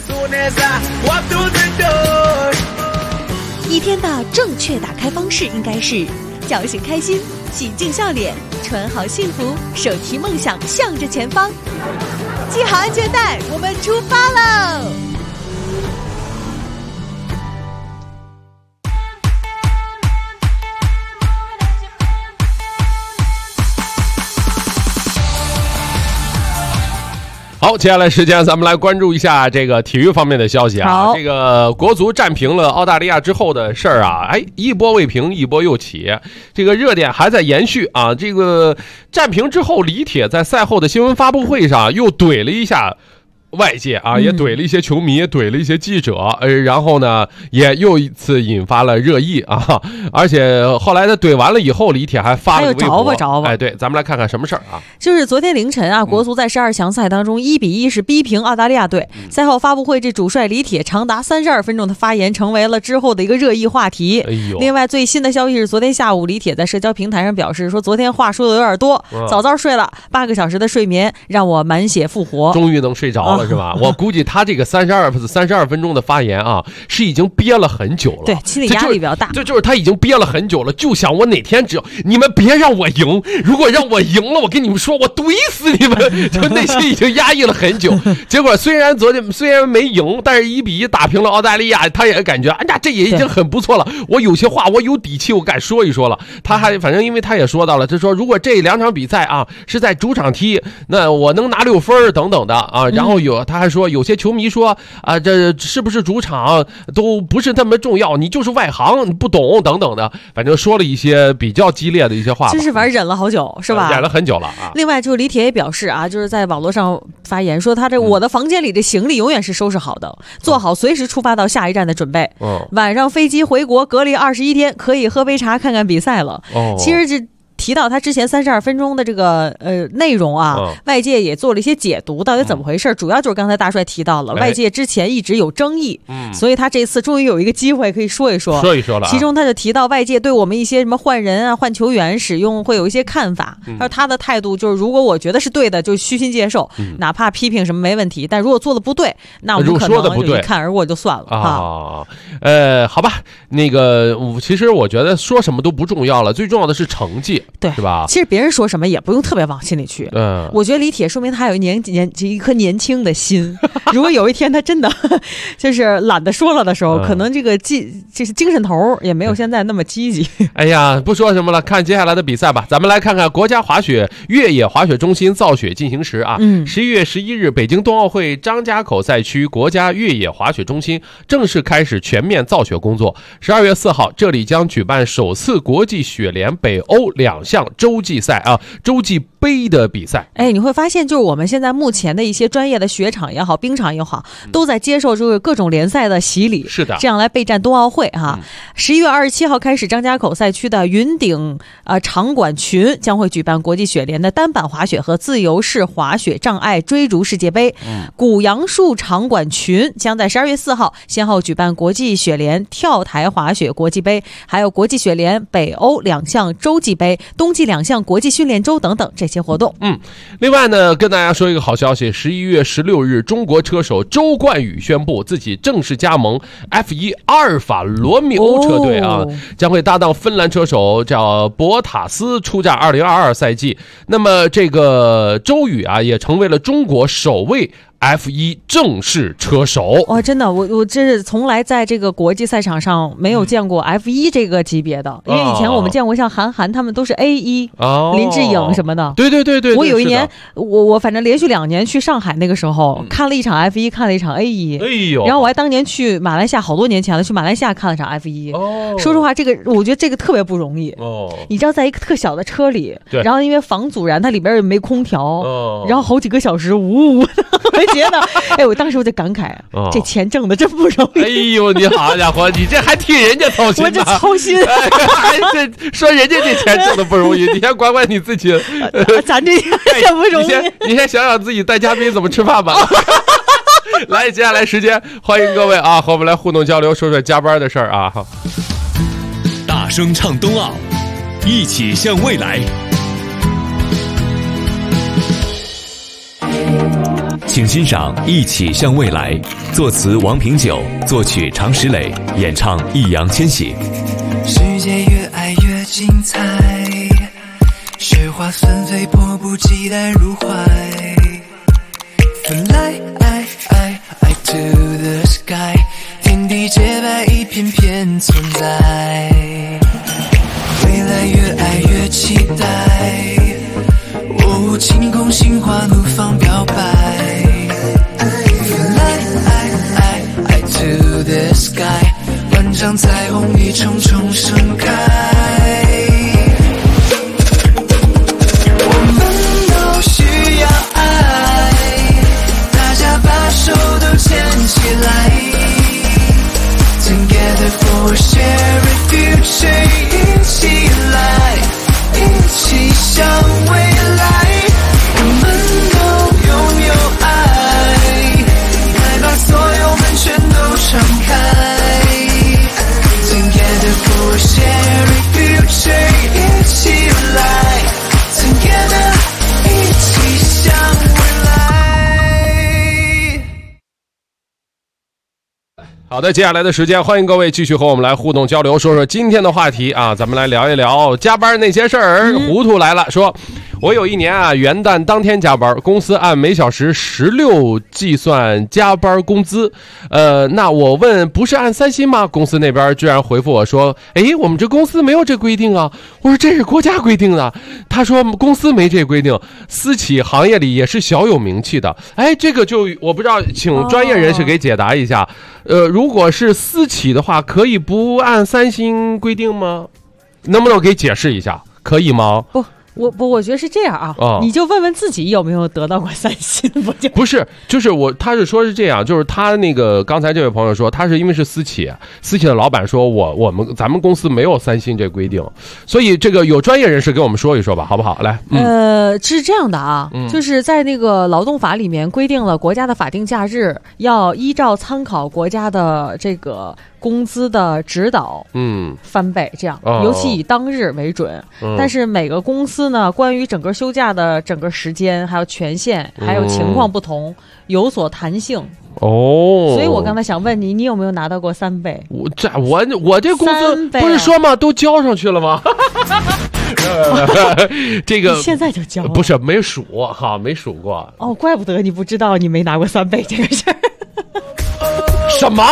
一天的正确打开方式应该是叫醒开心，洗净笑脸，穿好幸福，手提梦想向着前方，系好安全带，我们出发喽！ 好，接下来时间咱们来关注一下这个体育方面的消息啊。这个国足战平了澳大利亚之后的事儿啊，一波未平，一波又起，这个热点还在延续啊。这个战平之后，李铁在赛后的新闻发布会上又怼了一下外界啊，也怼了一些球迷，怼了一些记者，然后呢，也又一次引发了热议啊！而且后来他怼完了以后，李铁还发了个微博， 着吧。 哎，对，咱们来看看什么事儿啊？ 就是昨天凌晨啊，国足在12强赛当中1-1是逼平澳大利亚队。赛后发布会，这主帅李铁长达32分钟的发言，成为了之后的一个热议话题。另外，最新的消息是，昨天下午李铁在社交平台上表示说，昨天话说的有点多，早早睡了8个小时的睡眠，让我满血复活， 终于能睡着了。是吧？我估计他这个32分钟的发言啊，是已经憋了很久了。 对，心理压力比较大。 就是他已经憋了很久了，就想我哪天只要你们别让我赢，如果让我赢了，我跟你们说，我怼死你们！就内心已经压抑了很久。结果虽然昨天没赢，但是1-1打平了澳大利亚，他也感觉哎呀，这也已经很不错了。我有些话我有底气，我敢说一说了。他还反正因为他也说到了，他说如果这2场比赛啊是在主场踢，那我能拿6分等等的啊。然后他还说有些球迷说啊，这是不是主场都不是那么重要，你就是外行，你不懂等等的，反正说了一些比较激烈的一些话吧。 就是反正忍了好久，是吧？ 忍了很久了啊。 另外，就是李铁也表示啊，就是在网络上发言说，他我的房间里的行李永远是收拾好的，做好随时出发到下一站的准备。晚上飞机回国隔离21天，可以喝杯茶看看比赛了。其实这提到他之前32分钟的这个内容啊，外界也做了一些解读，到底怎么回事？主要就是刚才大帅提到了，外界之前一直有争议，所以他这次终于有一个机会可以说一说了。 其中他就提到外界对我们一些什么换人啊、换球员使用会有一些看法，而他的态度就是，如果我觉得是对的，就虚心接受，哪怕批评什么没问题，但如果做的不对，那我们可能就一看而过就算了啊。好吧，那个其实我觉得说什么都不重要了，最重要的是成绩。 对， 是吧？ 其实别人说什么也不用特别往心里去。我觉得李铁说明他有一颗年轻的心。如果有一天他真的就是懒得说了的时候，可能这个就是精神头也没有现在那么积极。 哎呀，不说什么了，看接下来的比赛吧。咱们来看看国家越野滑雪中心造雪进行时啊。11月11日，北京冬奥会张家口赛区国家越野滑雪中心正式开始全面造雪工作。12月4号，这里将举办首次国际雪联北欧2项洲际赛啊，洲际杯的比赛。 哎，你会发现，就是我们现在目前的一些专业的雪场也好，冰场也好，都在接受就是各种联赛的洗礼。 是的， 这样来备战冬奥会哈。11月27号开始，张家口赛区的云顶场馆群将会举办国际雪联的单板滑雪和自由式滑雪障碍追逐世界杯。古杨树场馆群将在12月4号先后举办国际雪联跳台滑雪国际杯，还有国际雪联北欧2项洲际杯、冬季2项国际训练周等等这些活动。 另外呢，跟大家说一个好消息，11月16日，中国车手周冠宇宣布自己正式加盟 F1 阿尔法罗密欧车队啊，将会搭档芬兰车手叫博塔斯出战2022赛季。那么这个周宇啊，也成为了中国首位F1 正式车手。 真的，我真是从来在这个国际赛场上没有见过 F1 这个级别的，因为以前我们见过像韩寒他们都是 A1，林志颖什么的。 对， 我有一年，我反正连续2年去上海，那个时候看了一场 F1，看了一场 A1。 哎呦！ 然后我还当年去马来西亚，好多年前了，去马来西亚看了场 F1。说实话，我觉得这个特别不容易。你知道，在一个特小的车里，然后因为防阻燃，它里边也没空调，然后好几个小时呜呜的。我觉得，我当时我就感慨，这钱挣的真不容易。 哎呦，你好家伙，你这还替人家操心呢！ 我这操心， 这说人家这钱挣的不容易，你先管管你自己。 咱这也不容易。 你先想想自己带嘉宾怎么吃饭吧。来，接下来时间，欢迎各位啊，和我们来互动交流，说说加班的事儿啊。 大声唱冬奥，一起向未来。请欣赏《一起向未来》，作词王平久，作曲常石磊，演唱易烊千玺。 世界越爱越精彩，雪花纷飞，迫不及待入怀。Fly to the sky， 天地洁白，一片片存在。未来越爱越期待，晴空心花怒放表白。Fly to the sky， 万丈彩虹一重重盛开。我们都需要爱，大家把好的，接下来的时间，欢迎各位继续和我们来互动交流，说说今天的话题啊，咱们来聊一聊加班那些事儿。糊涂来了，说我有一年啊，元旦当天加班，公司按每小时16计算加班工资。那我问不是按3薪吗？公司那边居然回复我说，我们这公司没有这规定啊。我说这是国家规定的。他说公司没这规定，私企行业里也是小有名气的。这个就我不知道，请专业人士给解答一下。如果是私企的话，可以不按3薪规定吗？能不能给解释一下？可以吗？ 我觉得是这样啊，你就问问自己有没有得到过3薪， 不是，就是他是说是这样，就是他那个刚才这位朋友说，他是因为是私企的老板说咱们公司没有3薪这规定，所以这个有专业人士给我们说一说吧，好不好？来， 是这样的啊，就是在那个劳动法里面规定了，国家的法定假日要依照参考国家的这个工资的指导，翻倍这样，尤其以当日为准。但是每个公司呢，关于整个休假的整个时间，还有权限，还有情况不同，有所弹性。所以我刚才想问你有没有拿到过3倍？ 我这工资不是说嘛，都交上去了吗？这个你现在就交了？ 不是没数哈，没数过。 怪不得你不知道你没拿过3倍这个事儿。 什么？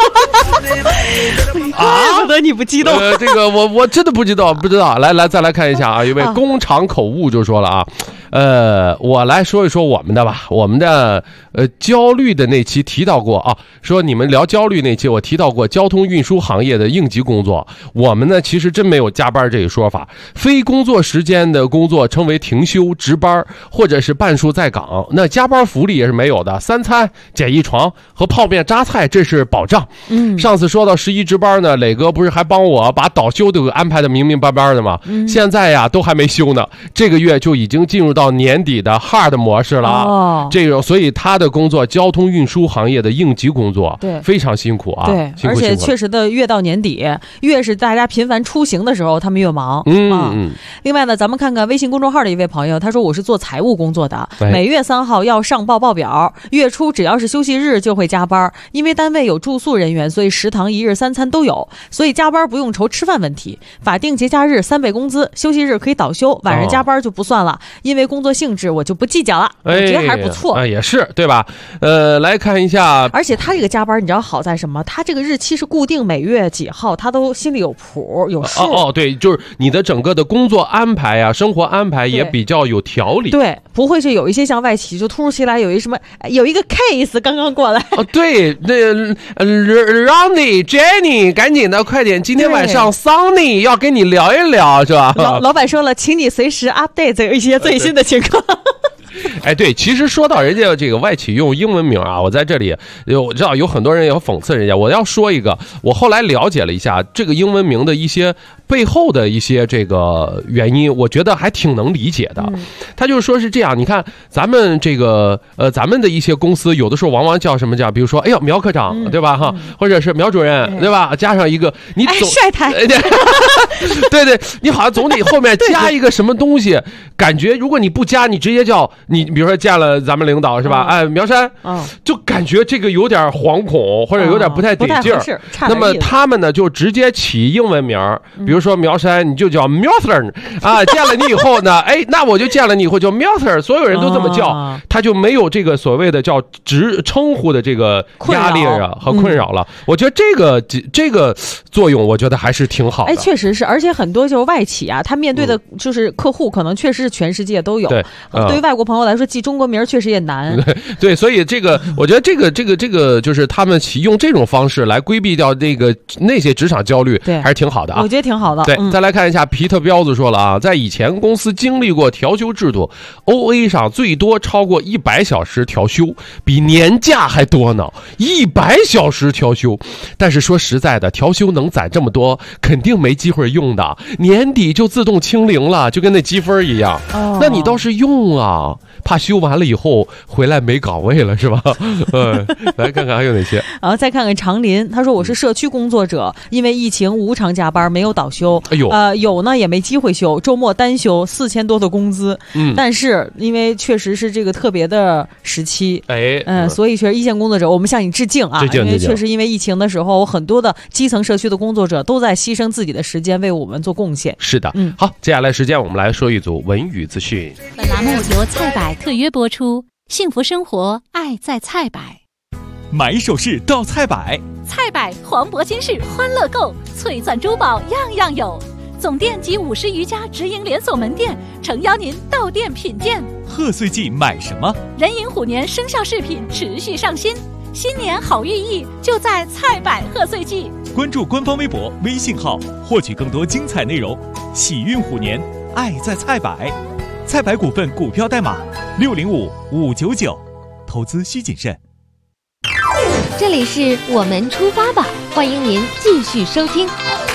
怪不得你不激动。 这个我真的不知道。来，再来看一下啊，一位工厂口误就说了啊。我来说一说我们的吧。我们的焦虑的那期提到过啊，说你们聊焦虑那期我提到过交通运输行业的应急工作。我们呢其实真没有加班这一说法，非工作时间的工作称为停休、值班或者是半数在岗。那加班福利也是没有的，3餐、简易床和泡面榨菜这是保障。上次说到11值班呢，磊哥不是还帮我把倒休都安排的明明白白的吗？现在呀都还没休呢，这个月就已经进入到年底的 hard 模式了。这个所以他的工作交通运输行业的应急工作对非常辛苦啊。 对，而且确实的越到年底越是大家频繁出行的时候他们越忙。另外呢，咱们看看微信公众号的一位朋友，他说我是做财务工作的，每月3号要上报表，月初只要是休息日就会加班，因为单位有住宿人员，所以食堂1日3餐都有，所以加班不用愁吃饭问题。法定节假日3倍工资，休息日可以倒休，晚上加班就不算了，因为工作性质我就不计较了。我觉得还是不错。 也是对吧？来看一下， 而且他这个加班你知道好在什么？他这个日期是固定每月几号，他都心里有谱有数。 对，就是你的整个的工作安排啊，生活安排也比较有条理。 对，不会是有一些像外企就突如其来有一个 case 刚刚过来。 对，那Ronnie Jenny 赶紧的快点，今天晚上 Sunny 要跟你聊一聊是吧？ 老板说了，请你随时 update 一些最新的情况。 对，其实说到人家这个外企用英文名啊，我在这里我知道有很多人也要讽刺人家，我要说一个，我后来了解了一下这个英文名的一些背后的一些这个原因，我觉得还挺能理解的。他就是说是这样，你看咱们这个咱们的一些公司有的时候往往叫什么叫，比如说苗科长对吧哈，或者是苗主任对吧，加上一个你总帅台对，你好像总得后面加一个什么东西，感觉如果你不加，你直接叫你比如说见了咱们领导是吧，苗山，就感觉这个有点惶恐或者有点不太得劲儿。那么他们呢就直接起英文名，比如说苗山你就叫苗 Sir 啊，见了你以后呢那我就见了你以后叫苗 Sir， 所有人都这么叫，他就没有这个所谓的叫直称呼的这个压力和困扰了。我觉得这个作用我觉得还是挺好的。 确实是，而且很多就是外企啊，他面对的就是客户可能确实是全世界都有。对于外国朋友来说记中国名确实也难。 对，所以这个我觉得这个就是他们用这种方式来规避掉那些职场焦虑，还是挺好的啊。 我觉得挺好的。 对，再来看一下皮特彪子说了啊，在以前公司经历过调休制度 ，OA 上最多超过100小时调休，比年假还多呢，100小时调休。但是说实在的，调休能攒这么多，肯定没机会用的，年底就自动清零了，就跟那积分一样。那你倒是用啊， 怕修完了以后回来没岗位了，是吧？来看看还有哪些。 然后再看看长林，他说我是社区工作者，因为疫情无偿加班，没有倒休。 哎呦， 有呢也没机会休，周末单休4000多的工资。但是因为确实是这个特别的时期，所以确实一线工作者，我们向你致敬啊！因为确实因为疫情的时候，很多的基层社区的工作者都在牺牲自己的时间为我们做贡献。 是的，好，接下来时间我们来说一组文娱资讯。 本栏目由菜百特约播出，幸福生活，爱在菜百。 买首饰到菜百， 菜百黄铂金饰欢乐购，翠钻珠宝样样有。总店及50余家直营连锁门店，诚邀您到店品鉴。 贺岁季买什么？ 壬寅虎年生肖饰品持续上新，新年好寓意就在菜百贺岁季。 关注官方微博、微信号，获取更多精彩内容。喜运虎年，爱在菜百。菜百股份股票代码605599，投资需谨慎。 这里是我们出发吧，欢迎您继续收听。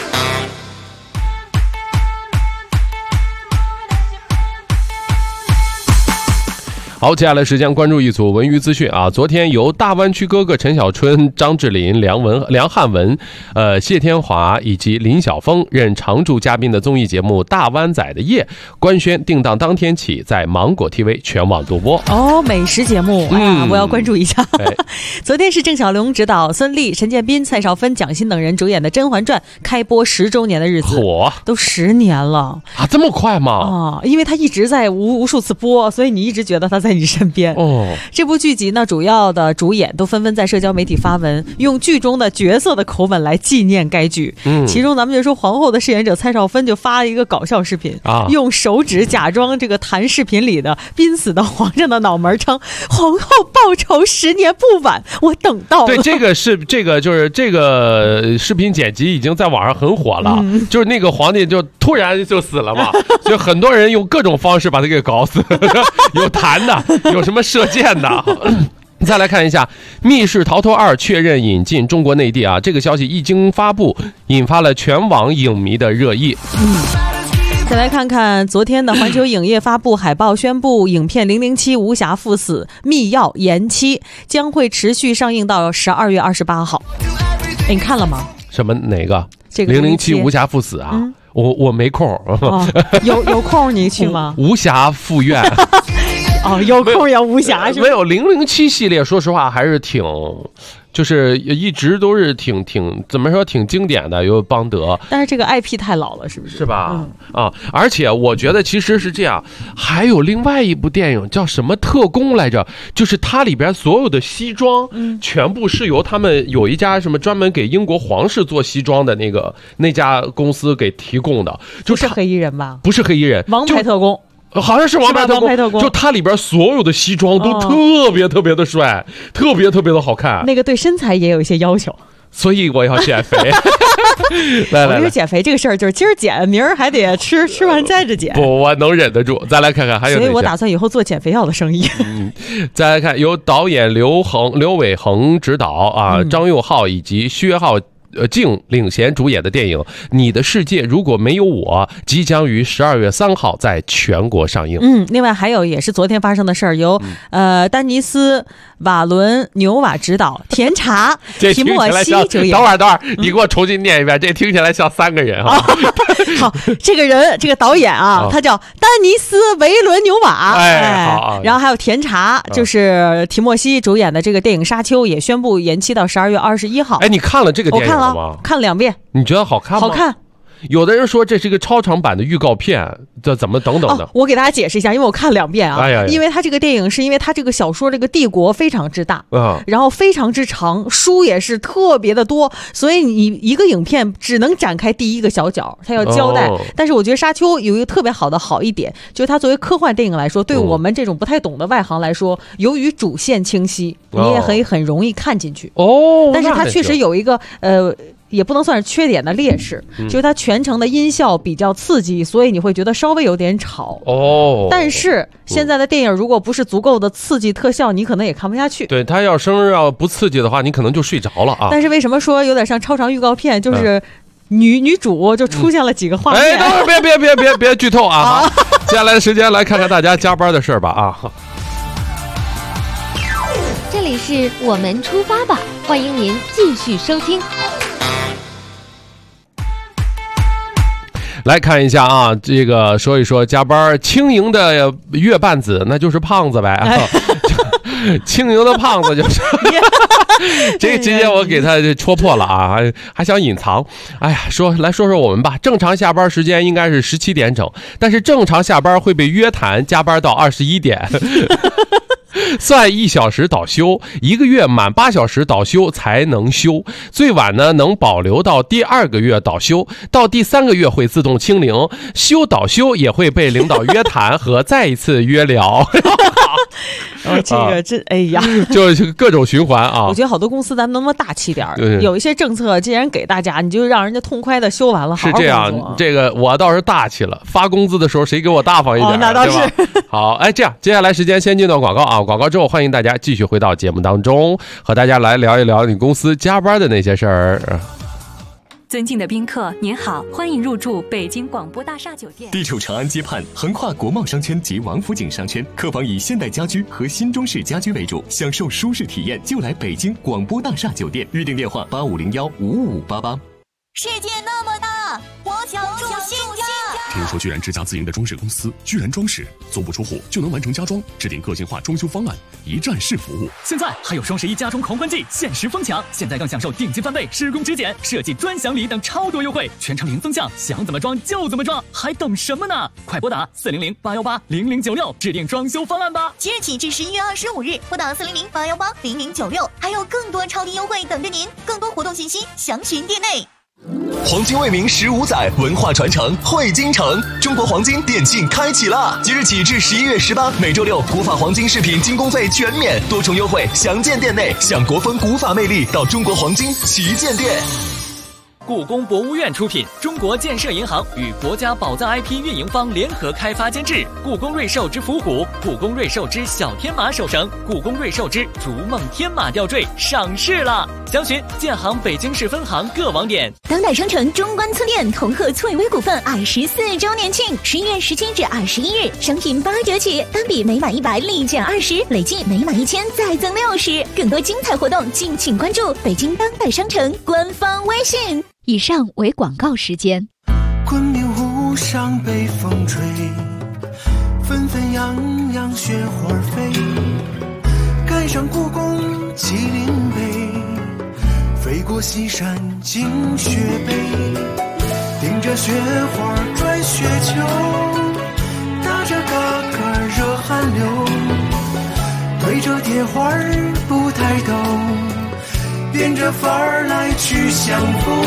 好，接下来时间关注一组文娱资讯啊。昨天由大湾区哥哥陈小春、张智霖、梁汉文、谢天华以及林晓峰任常驻嘉宾的综艺节目《大湾仔的夜》官宣定档当天起在芒果 TV 全网独播。 美食节目，我要关注一下。昨天是郑晓龙执导，孙俪、陈建斌、蔡少芬、蒋欣等人主演的《甄嬛传》开播10周年的日子，都10年了啊，这么快吗？ 因为他一直在无数次播，所以你一直觉得他在你身边。这部剧集呢，主要的主演都纷纷在社交媒体发文，用剧中的角色的口吻来纪念该剧。其中咱们就说皇后的饰演者蔡少芬就发了一个搞笑视频，用手指假装这个弹视频里的濒死的皇上的脑门，称皇后报仇10年不晚，我等到了。 对，这个视频剪辑已经在网上很火了，就是那个皇帝就突然就死了嘛，就很多人用各种方式把他给搞死，有弹的，有什么射箭的。再来看一下《密室逃脱2》确认引进中国内地啊，这个消息一经发布，引发了全网影迷的热议。 再来看看昨天的环球影业发布海报，宣布影片《007无暇赴死》密钥延期，将会持续上映到12月28号。你看了吗？ 什么哪个？ 这个 007无暇赴死啊？我没空。 有空你去吗？ 无暇赴愿。 有空也无暇是吧？ 没有007系列，说实话还是挺，就是一直都是挺怎么说挺经典的，有邦德。 但是这个 IP 太老了，是不是？ 是吧？而且我觉得其实是这样，还有另外一部电影叫什么特工来着？就是它里边所有的西装，全部是由他们有一家什么专门给英国皇室做西装的那家公司给提供的。 就是黑衣人吧？ 不是黑衣人， 王牌特工。 好像是王牌特工，就它里边所有的西装都特别特别的帅，特别特别的好看。 那个对身材也有一些要求， 所以我要减肥。 我觉得减肥这个事儿就是今儿减，明儿还得吃完再着减。 不，我能忍得住。再来看看还有哪些。 所以我打算以后做减肥药的生意。 再来看由导演刘伟恒执导啊，张佑浩以及薛浩静领衔主演的电影《你的世界如果没有我》即将于12月3号在全国上映。 另外还有也是昨天发生的事儿，由丹尼斯·瓦伦纽瓦执导，甜茶提莫西主演。 等会儿，你给我重新念一遍，这听起来像3个人啊。 好，这个导演啊，他叫丹尼斯·维伦纽瓦。 好。 然后还有甜茶，就是提莫西主演的这个电影《沙丘》也宣布延期到12月21号。 你看了这个电影？ 看了2遍。 你觉得好看吗？ 好看。 有的人说这是一个超长版的预告片，这怎么等等的。 我给大家解释一下，因为我看了2遍啊。因为他这个电影是因为他这个小说这个帝国非常之大，然后非常之长，书也是特别的多，所以你一个影片只能展开第一个小角，他要交代。但是我觉得《沙丘》有一个特别好一点，就是它作为科幻电影来说，对我们这种不太懂的外行来说，由于主线清晰，你也可以很容易看进去。但是它确实有一个也不能算是缺点的劣势，就是它全程的音效比较刺激，所以你会觉得稍微有点吵。但是现在的电影如果不是足够的刺激特效，你可能也看不下去。 对，它要不刺激的话，你可能就睡着了啊。 但是为什么说有点像超长预告片，就是女主就出现了几个画面。 别剧透啊！接下来的时间来看看大家加班的事儿吧啊。 这里是我们出发吧，欢迎您继续收听。 来看一下啊，这个说一说加班轻盈的月半子，那就是胖子呗。轻盈的胖子就是这个直接我给他戳破了啊，还想隐藏。哎呀，来说说我们吧。正常下班时间应该是17点整，但是正常下班会被约谈加班到21点。算1小时倒休，1个月满8小时倒休才能休，最晚呢能保留到第2个月倒休，到第3个月会自动清零，倒休也会被领导约谈和再一次约聊。 哎呀， 就是各种循环啊！ 我觉得好多公司咱们能不能大气点有一些政策既然给大家，你就让人家痛快的休完了， 是这样。这个我倒是大气了，发工资的时候谁给我大方一点？ 那倒是。 好，哎，这样接下来时间先进到广告啊，广告之后欢迎大家继续回到节目当中，和大家来聊一聊你公司加班的那些事儿。 尊敬的宾客，您好，欢迎入住北京广播大厦酒店。 地处长安街畔，横跨国贸商圈及王府井商圈，客房以现代家居和新中式家居为主，享受舒适体验就来北京广播大厦酒店。预订电话8501-55588。 世界那么大，我想住新家。 听说居然之家自营的装饰公司居然装饰足不出户就能完成家装，制定个性化装修方案，一站式服务。 现在还有双11家装狂欢季，限时疯抢！现在更享受定金翻倍、施工质检、设计专享礼等超多优惠，全程零增项，想怎么装就怎么装，还等什么呢？快拨打400-818-0096，制定装修方案吧！ 即日起至11月25日，拨打400-818-0096，还有更多超低优惠等着您。更多活动信息详询店内。 黄金未明15载，文化传承汇京城。中国黄金电信开启了，即日起至11月18，每周六古法黄金饰品进工费全免，多重优惠详见店内。享国风古法魅力，到中国黄金旗舰店。 故宫博物院出品，中国建设银行与国家宝藏 IP 运营方联合开发监制。故宫瑞兽之伏虎、故宫瑞兽之小天马手绳、故宫瑞兽之逐梦天马吊坠上市了，详询建行北京市分行各网点。 当代商城中关村店同贺翠微股份24周年庆，11月17至21日，商品8折起，单笔每满100立减20，累计每满1000再增60。更多精彩活动，敬请关注北京当代商城官方微信。 以上为广告时间。 昆明湖上北风吹，纷纷扬扬雪花飞，赶上故宫麒麟碑，飞过西山进雪碑，顶着雪花转雪球，打着嘎嘎热汗流，对着铁花不抬头，变着法儿来去相逢，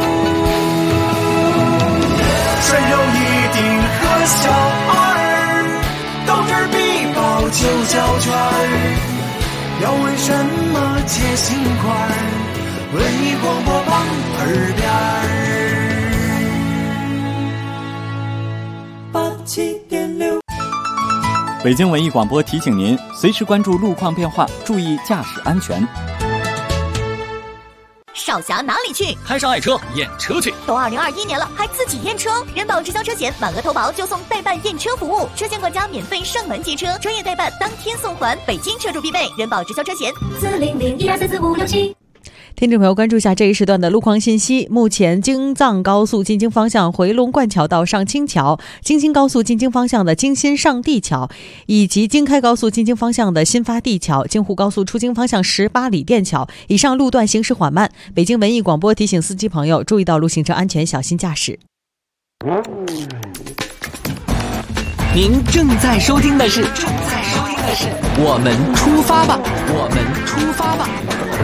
顺手一顶和小二，斗智必报九角圈儿。要问什么解心块，文艺广播榜耳边87.6。 北京文艺广播提醒您，随时关注路况变化，注意驾驶安全。 少侠哪里去？ 开上爱车验车去。 都2021年了，还自己验车？人保直销车险，满额投保就送代办验车服务，车险管家免费上门接车，专业代办当天送还，北京车主必备。人保直销车险400-1244567。 听众朋友，关注一下这一时段的路况信息。目前京藏高速进京方向回龙观桥到上清桥，京新高速进京方向的京新上地桥，以及京开高速进京方向的新发地桥，京沪高速出京方向18里店桥以上路段行驶缓慢。北京文艺广播提醒司机朋友注意道路行车安全，小心驾驶。 您正在收听的是我们出发吧，我们出发吧。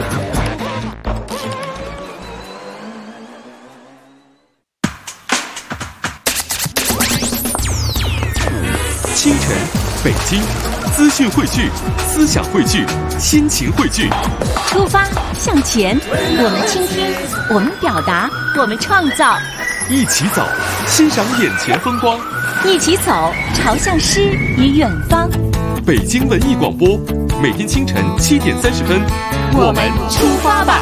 清晨，北京，资讯汇聚，思想汇聚，心情汇聚。 出发向前，我们倾听，我们表达，我们创造。 一起走，欣赏眼前风光。 一起走，朝向诗与远方。 北京文艺广播，每天清晨7点30分， 我们出发吧。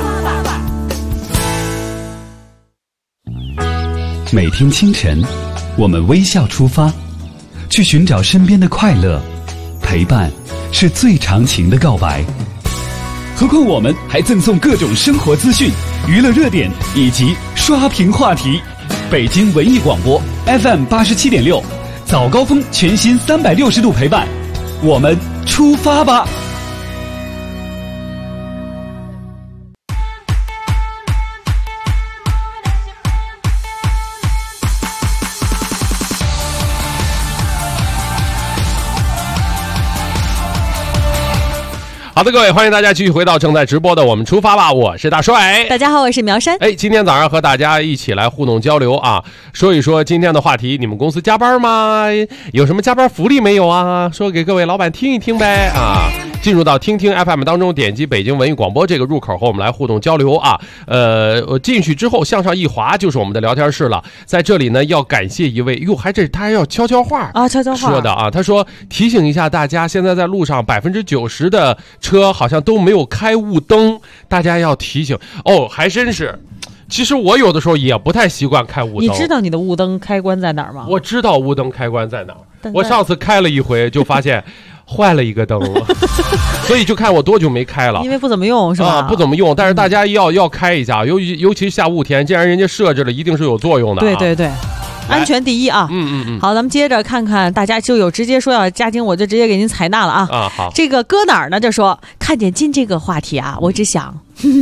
每天清晨，我们微笑出发，去寻找身边的快乐。陪伴是最长情的告白。 何况我们还赠送各种生活资讯、娱乐热点以及刷屏话题。北京文艺广播 FM87.6，早高峰全新360度陪伴，我们出发吧！ 好的，各位，欢迎大家继续回到正在直播的我们出发吧，我是大帅。 大家好，我是苗山。 今天早上和大家一起来互动交流啊，说一说今天的话题，你们公司加班吗？有什么加班福利没有啊？说给各位老板听一听呗啊。进入到听听 FM 当中，点击北京文艺广播这个入口和我们来互动交流啊。进去之后向上一滑就是我们的聊天室了。在这里呢，要感谢一位，他还要悄悄话啊，悄悄话说的啊。他说提醒一下大家，现在在路上90%的车好像都没有开雾灯，大家要提醒哦。还真是。其实我有的时候也不太习惯开雾灯。 你知道你的雾灯开关在哪儿吗？ 我知道雾灯开关在哪儿。我上次开了一回就发现坏了一个灯了，所以就看我多久没开了。 因为不怎么用是吧？ 啊，不怎么用，但是大家要开一下，尤其下雾天，既然人家设置了，一定是有作用的。 对对对。安全第一啊！好，咱们接着看看，大家就有直接说要加精，我就直接给您采纳了啊！ 啊，好， 这个搁哪儿呢？就说看见进这个话题啊，我只想，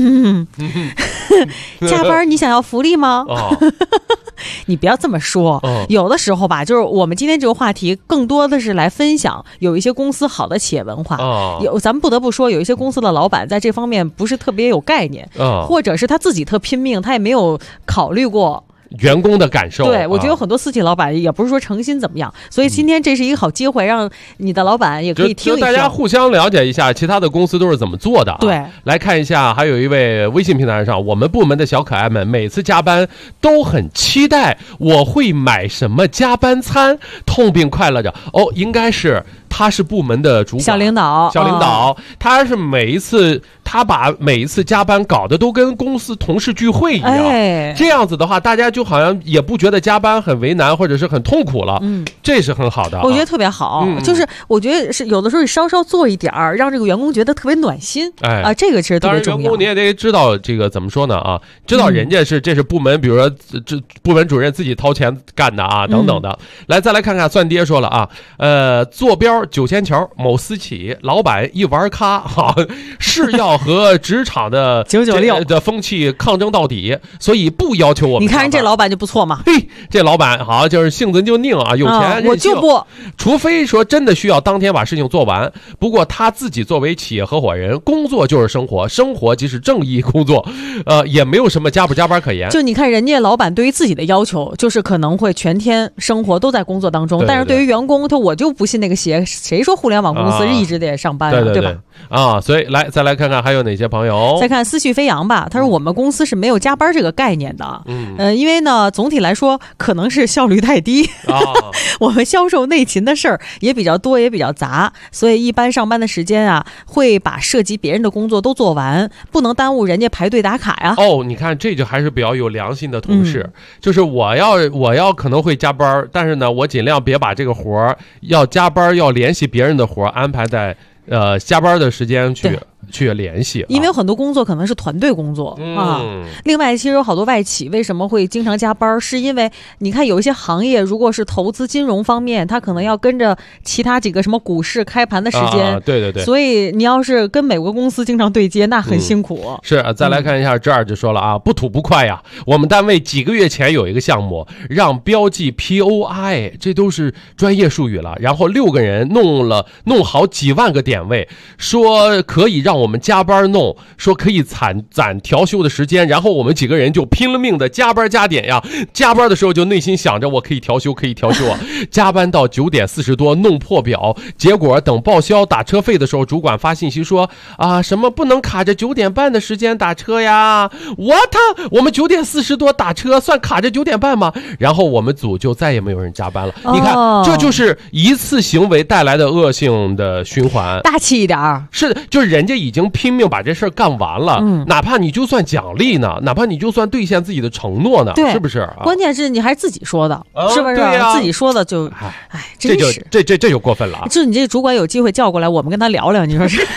加班你想要福利吗？ 哦你不要这么说，有的时候吧，就是我们今天这个话题更多的是来分享有一些公司好的企业文化。咱们不得不说，有一些公司的老板在这方面不是特别有概念，或者是他自己特拼命，他也没有考虑过员工的感受。 对，我觉得有很多私企老板也不是说诚心怎么样，所以今天这是一个好机会，让你的老板也可以听一听， 大家互相了解一下其他的公司都是怎么做的啊。 对， 来看一下，还有一位微信平台上，我们部门的小可爱们每次加班都很期待我会买什么加班餐，痛并快乐着。哦，应该是他是部门的主管， 小领导， 他是他把每一次加班搞得都跟公司同事聚会一样，这样子的话，大家就好像也不觉得加班很为难或者是很痛苦了，这是很好的， 我觉得特别好，就是我觉得是有的时候你稍稍做一点儿，让这个员工觉得特别暖心，这个其实特别重要。 当然，员工你也得知道这个怎么说呢啊，知道人家这是部门，比如说这部门主任自己掏钱干的啊，等等的。再来看看算爹说了啊，坐标9000桥某私企老板一玩咖哈，是要和职场的 996 的风气抗争到底，所以不要求我们。 你看人这老板就不错嘛， 嘿，这老板好就是性子就拧啊，有钱我就不， 除非说真的需要当天把事情做完。不过他自己作为企业合伙人，工作就是生活，生活即是正义工作，也没有什么加不加班可言。 就你看人家老板对于自己的要求，就是可能会全天生活都在工作当中，但是对于员工，我就不信那个邪，谁说互联网公司一直得上班对吧？ 啊，所以再来看看还有哪些朋友。 再看思绪飞扬吧，他说我们公司是没有加班这个概念的，因为呢总体来说可能是效率太低，我们销售内勤的事儿也比较多，也比较杂，所以一般上班的时间啊，会把涉及别人的工作都做完，不能耽误人家排队打卡呀。 你看这就还是比较有良心的同事，就是我要可能会加班，但是呢，我尽量别把这个活要加班要联系别人的活安排在加班的时间去联系， 因为有很多工作可能是团队工作啊。另外，其实有好多外企为什么会经常加班，是因为你看有一些行业，如果是投资金融方面，它可能要跟着其他几个什么股市开盘的时间， 对， 所以你要是跟美国公司经常对接，那很辛苦。 是，再来看一下，这儿就说了啊，不吐不快呀。我们单位几个月前有一个项目，让标记 POI， 这都是专业术语了，然后6个人弄好几万个点位，说可以让我们加班弄，说可以攒调休的时间，然后我们几个人就拼了命的加班加点呀。加班的时候就内心想着我可以调休啊，加班到9点40多弄破表，结果等报销打车费的时候，主管发信息说啊什么不能卡着9点半的时间打车呀。我们9点40多打车算卡着9点半吗？然后我们组就再也没有人加班了。你看，这就是一次行为带来的恶性的循环。 大气一点儿， 是的，就是人家已经拼命把这事儿干完了，哪怕你就算奖励呢，哪怕你就算兑现自己的承诺呢，是不是？ 关键是你还是自己说的，是不是？自己说的就，真是这就过分了。 就你这主管有机会叫过来，我们跟他聊聊，你说是？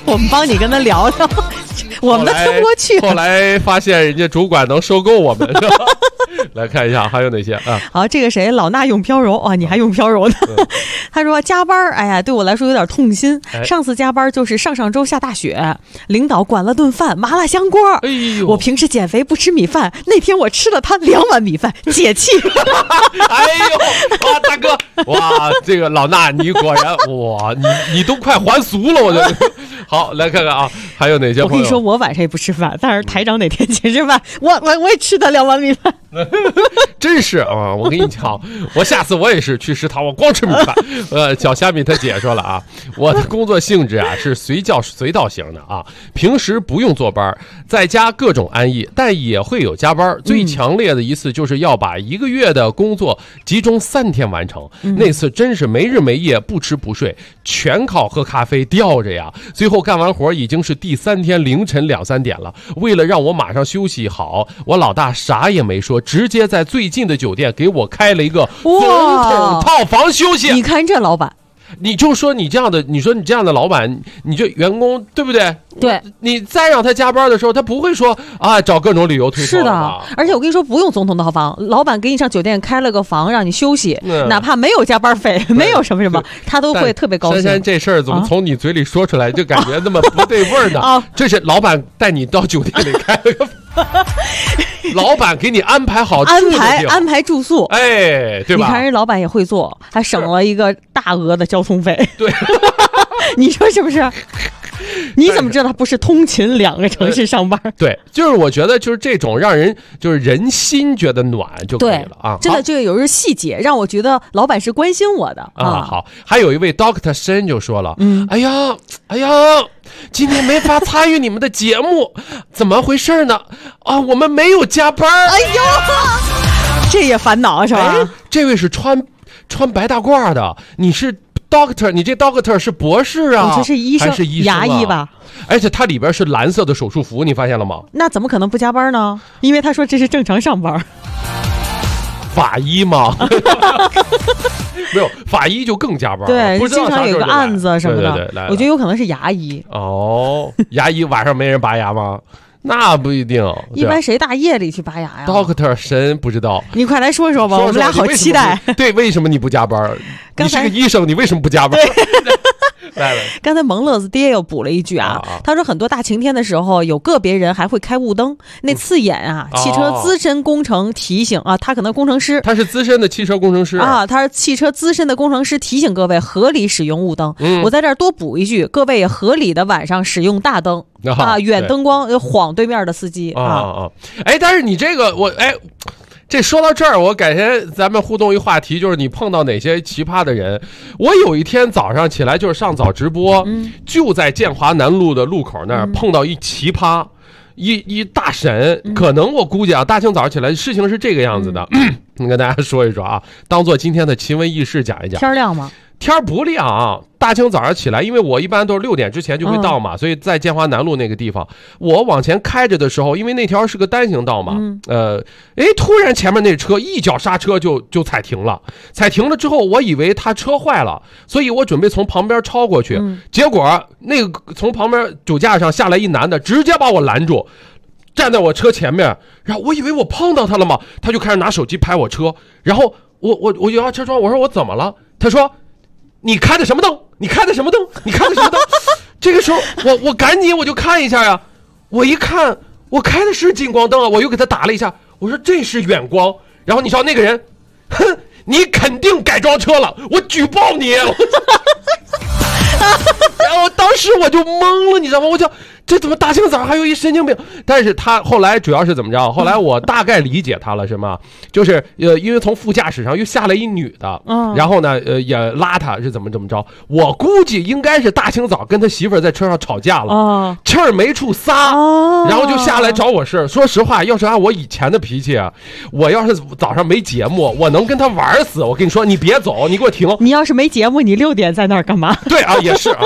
我们帮你跟他聊聊，我们都听不过去。 后来发现人家主管能收购我们，是吧？来看一下还有哪些啊？ 好，这个谁老衲用飘柔啊，你还用飘柔呢？他说加班，哎呀，对我来说有点痛心。上次加班就是上周下大雪，领导管了顿饭麻辣香锅。 哎呦， 我平时减肥不吃米饭，那天我吃了他2碗米饭，解气。 哎呦，哇，大哥，哇，这个老衲你果然哇，你都快还俗了，我觉得。好，来看看啊，还有哪些朋友？ 我跟你说，我晚上也不吃饭，但是台长哪天请吃饭，我也吃他2碗米饭。 真是啊！我跟你讲，我下次我也是去食堂，我光吃米饭。小虾米他姐说了啊，我的工作性质啊是随叫随到型的啊，平时不用坐班，在家各种安逸，但也会有加班。最强烈的一次就是要把1个月的工作集中3天完成，那次真是没日没夜，不吃不睡，全靠喝咖啡吊着呀。最后干完活已经是第3天凌晨2、3点了。为了让我马上休息好，我老大啥也没说，直接在最近的酒店给我开了一个总统套房休息。 你看这老板， 你就说你这样的，你说你这样的老板，你这员工对不对？ 对， 你再让他加班的时候，他不会说啊找各种理由推脱。 是的，而且我跟你说，不用总统套房，老板给你上酒店开了个房让你休息，哪怕没有加班费，没有什么，他都会特别高兴。 珊珊这事儿怎么从你嘴里说出来，就感觉那么不对味儿呢？这是老板带你到酒店里开了个。老板给你安排好安排住宿， 哎，对吧？ 你看人老板也会做，还省了一个大额的交通费。 对， 你说是不是？你怎么知道他不是通勤2个城市上班？ 对，就是我觉得就是这种让人就是人心觉得暖就可以了啊！ 真的，这个有时细节让我觉得老板是关心我的啊。 好，还有一位 Dr. Shen 就说了，哎呀，今天没法参与你们的节目，怎么回事呢？啊，我们没有加班。 哎呦，这也烦恼是吧？ 这位是穿白大褂的，你是。Doctor， 你这 Doctor 是博士啊？ 这是医生还是医生牙医吧？ 而且它里边是蓝色的手术服，你发现了吗？ 那怎么可能不加班呢？因为他说这是正常上班。 法医吗？没有，法医就更加班。 对， 不知道经常有个案子什么的。 对， 我觉得有可能是牙医。 哦，牙医晚上没人拔牙吗？那不一定， 一般谁大夜里去拔牙呀 ？Doctor 神不知道， 你快来说说吧，我们俩好期待。 对，为什么你不加班？你是个医生，你为什么不加班？来， 刚才蒙乐子爹又补了一句啊，他说很多大晴天的时候，有个别人还会开雾灯，那刺眼啊。汽车资深工程提醒啊，他可能工程师， 他是资深的汽车工程师啊，他是汽车资深的工程师，提醒各位合理使用雾灯。我在这儿多补一句，各位也合理的晚上使用大灯啊，远灯光晃对面的司机啊。 哎，但是你这个这说到这儿，我改天咱们互动一话题，就是你碰到哪些奇葩的人。我有一天早上起来就是上早直播，就在建华南路的路口那儿碰到一奇葩，一大神。可能我估计啊，大清早起来事情是这个样子的，你跟大家说一说啊，当做今天的奇闻异事讲一讲。 天亮吗？ 天不亮，大清早上起来，因为我一般都是6点之前就会到嘛，所以在建华南路那个地方，我往前开着的时候，因为那条是个单行道嘛，突然前面那车一脚刹车就踩停了，踩停了之后，我以为他车坏了，所以我准备从旁边超过去，结果那个从旁边酒架上下来一男的，直接把我拦住。站在我车前面，然后我以为我碰到他了嘛，他就开始拿手机拍我车，然后我摇下车窗，我说我怎么了？他说。你开的什么灯？你开的什么灯？你开的什么灯？这个时候我赶紧我就看一下呀，我一看我开的是近光灯啊，我又给他打了一下，我说这是远光。然后你知道那个人，哼，你肯定改装车了，我举报你。然后当时我就懵了，你知道吗？我就这怎么大清早还有一神经病？但是他后来主要是怎么着？后来我大概理解他了，什么？就是因为从副驾驶上又下来一女的，然后呢也拉他是怎么着？我估计应该是大清早跟他媳妇儿在车上吵架了，气儿没处撒，然后就下来找我事。说实话，要是按我以前的脾气啊，我要是早上没节目，我能跟他玩死。我跟你说，你别走，你给我停。 你要是没节目，你6点在那儿干嘛？ 对啊，也是啊。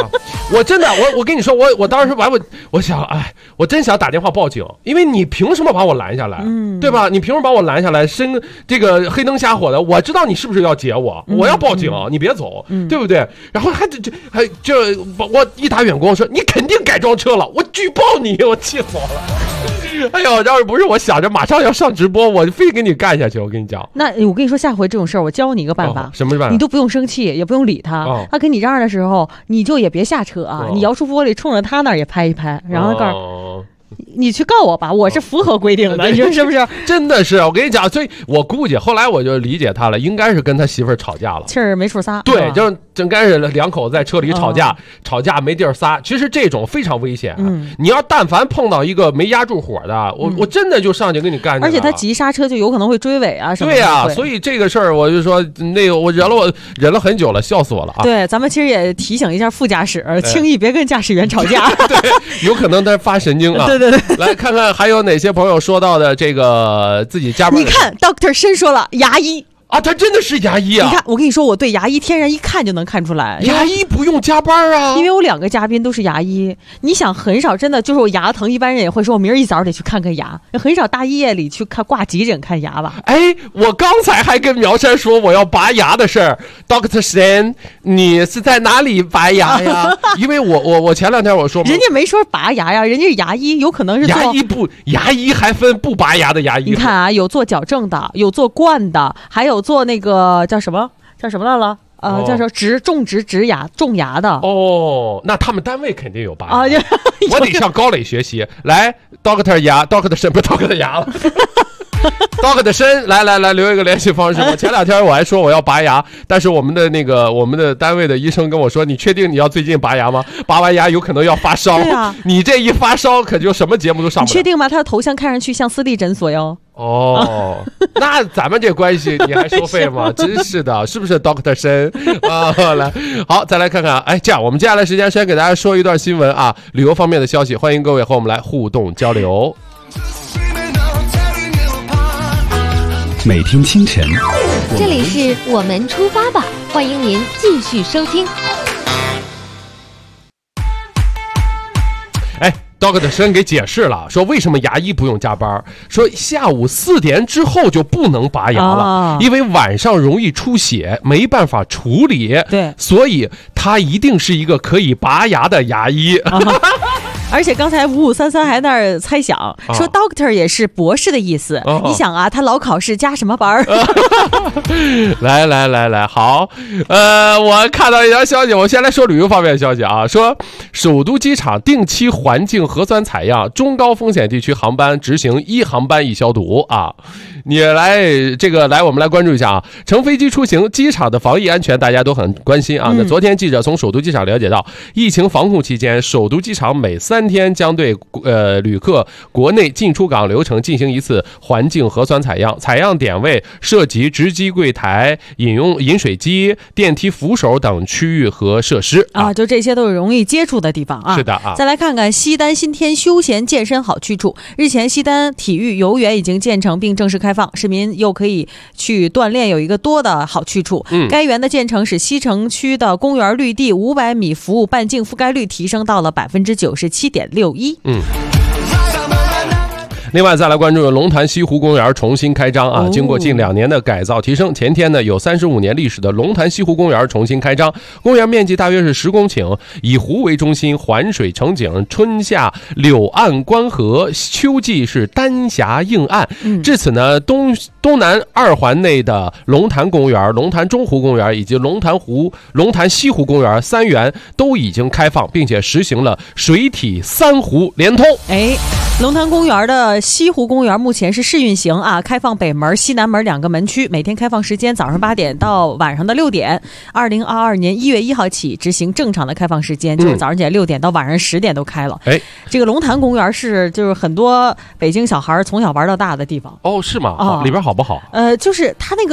我真的，我跟你说，我当时我想，哎，我真想打电话报警，因为你凭什么把我拦下来，对吧？你凭什么把我拦下来，这个黑灯瞎火的？我知道你是不是要劫我，我要报警，你别走，对不对？然后我一打远光说你肯定改装车了，我举报你，我气死我了。哎呦，要是不是我想着马上要上直播，我非给你干下去。我跟你讲， 那我跟你说，下回这种事儿，我教你一个办法。 什么办法？ 你都不用生气，也不用理他。他跟你嚷嚷的时候，你就也别下车啊，你摇出玻璃，冲着他那儿也拍一拍，然后告诉你去告我吧，我是符合规定的，你说是不是？ 真的是，我跟你讲，所以我估计后来我就理解他了，应该是跟他媳妇儿吵架了， 气儿没处撒。 对，就应该是两口子在车里吵架，吵架没地儿撒。其实这种非常危险，你要但凡碰到一个没压住火的，我真的就上去跟你干起来了。 而且他急刹车就有可能会追尾啊什么的。 对呀，所以这个事儿我就说，那个我忍了很久了，笑死我了啊！ 对，咱们其实也提醒一下副驾驶，轻易别跟驾驶员吵架， 对，有可能他发神经啊。 对， 来看看还有哪些朋友说到的这个自己加班。 你看 Dr. 申说了，牙医啊，他真的是牙医啊！ 你看，我跟你说，我对牙医天然一看就能看出来， 牙医不用加班啊。 因为我2个嘉宾都是牙医，你想很少，真的就是我牙疼，一般人也会说，我明儿一早得去看牙，很少大夜里去挂急诊看牙吧？ 哎，我刚才还跟苗山说我要拔牙的事儿 ，Dr. Shen， 你是在哪里拔牙呀？因为我前2天我说， 人家没说拔牙呀，人家是牙医，有可能是牙医还分不拔牙的牙医。 你看啊，有做矫正的，有做冠的，还有做那个叫什么来了？叫什么种牙的。哦， 那他们单位肯定有拔牙。我得向高磊学习。来 ，Dr. 牙 ，Dr. 身不 Dr 牙了。Dr. 的身，来留一个联系方式。我前2天我还说我要拔牙，但是我们的单位的医生跟我说，你确定你要最近拔牙吗？拔完牙有可能要发烧。 对啊， 你这一发烧可就什么节目都上不了。 你确定吗？他的头像看上去像私立诊所哟。 哦，那咱们这关系你还收费吗？真是的，是不是 Dr. 申啊？来，好，再来看看。哎，这样我们接下来时间先给大家说一段新闻啊，旅游方面的消息，欢迎各位和我们来互动交流。 每天清晨， 这里是我们出发吧，欢迎您继续收听。 哎，Dr. 申给解释了，说为什么牙医不用加班，说下午4点之后就不能拔牙了，因为晚上容易出血，没办法处理。 对， 所以他一定是一个可以拔牙的牙医。 而且刚才5533还在那儿猜想，说 Doctor 也是博士的意思。你想啊，他老考试加什么班？ 来，好，我看到一条消息，我先来说旅游方面的消息啊，说首都机场定期环境核酸采样，中高风险地区航班执行1航班1消毒啊。你来我们来关注一下啊，乘飞机出行，机场的防疫安全大家都很关心啊。那昨天记者从首都机场了解到，疫情防控期间，首都机场每3天将对旅客国内进出港流程进行一次环境核酸采样，采样点位涉及值机柜台、饮水机、电梯扶手等区域和设施啊，就这些都是容易接触的地方啊。 是的啊。 再来看看西单新天休闲健身好去处，日前西单体育游园已经建成并正式开放，市民又可以去锻炼，有一个多的好去处。该园的建成使西城区的公园绿地500米服务半径覆盖率提升到了97.61%。 另外再来关注龙潭西湖公园重新开张啊！经过近2年的改造提升，前天呢有35年历史的龙潭西湖公园重新开张，公园面积大约是10公顷，以湖为中心，环水成景，春夏柳岸观河，秋季是丹霞映岸。至此呢，东南2环内的龙潭公园、龙潭中湖公园以及龙潭西湖公园3园都已经开放，并且实行了水体3湖连通。 龙潭公园的西湖公园目前是试运行啊，开放北门、西南门2个门区，每天开放时间早上8点到晚上的6点。2022年1月1号起执行正常的开放时间，就是早上起来6点到晚上10点都开了。这个龙潭公园就是很多北京小孩从小玩到大的地方。 哦，是吗？里边好不好？ 就是它那个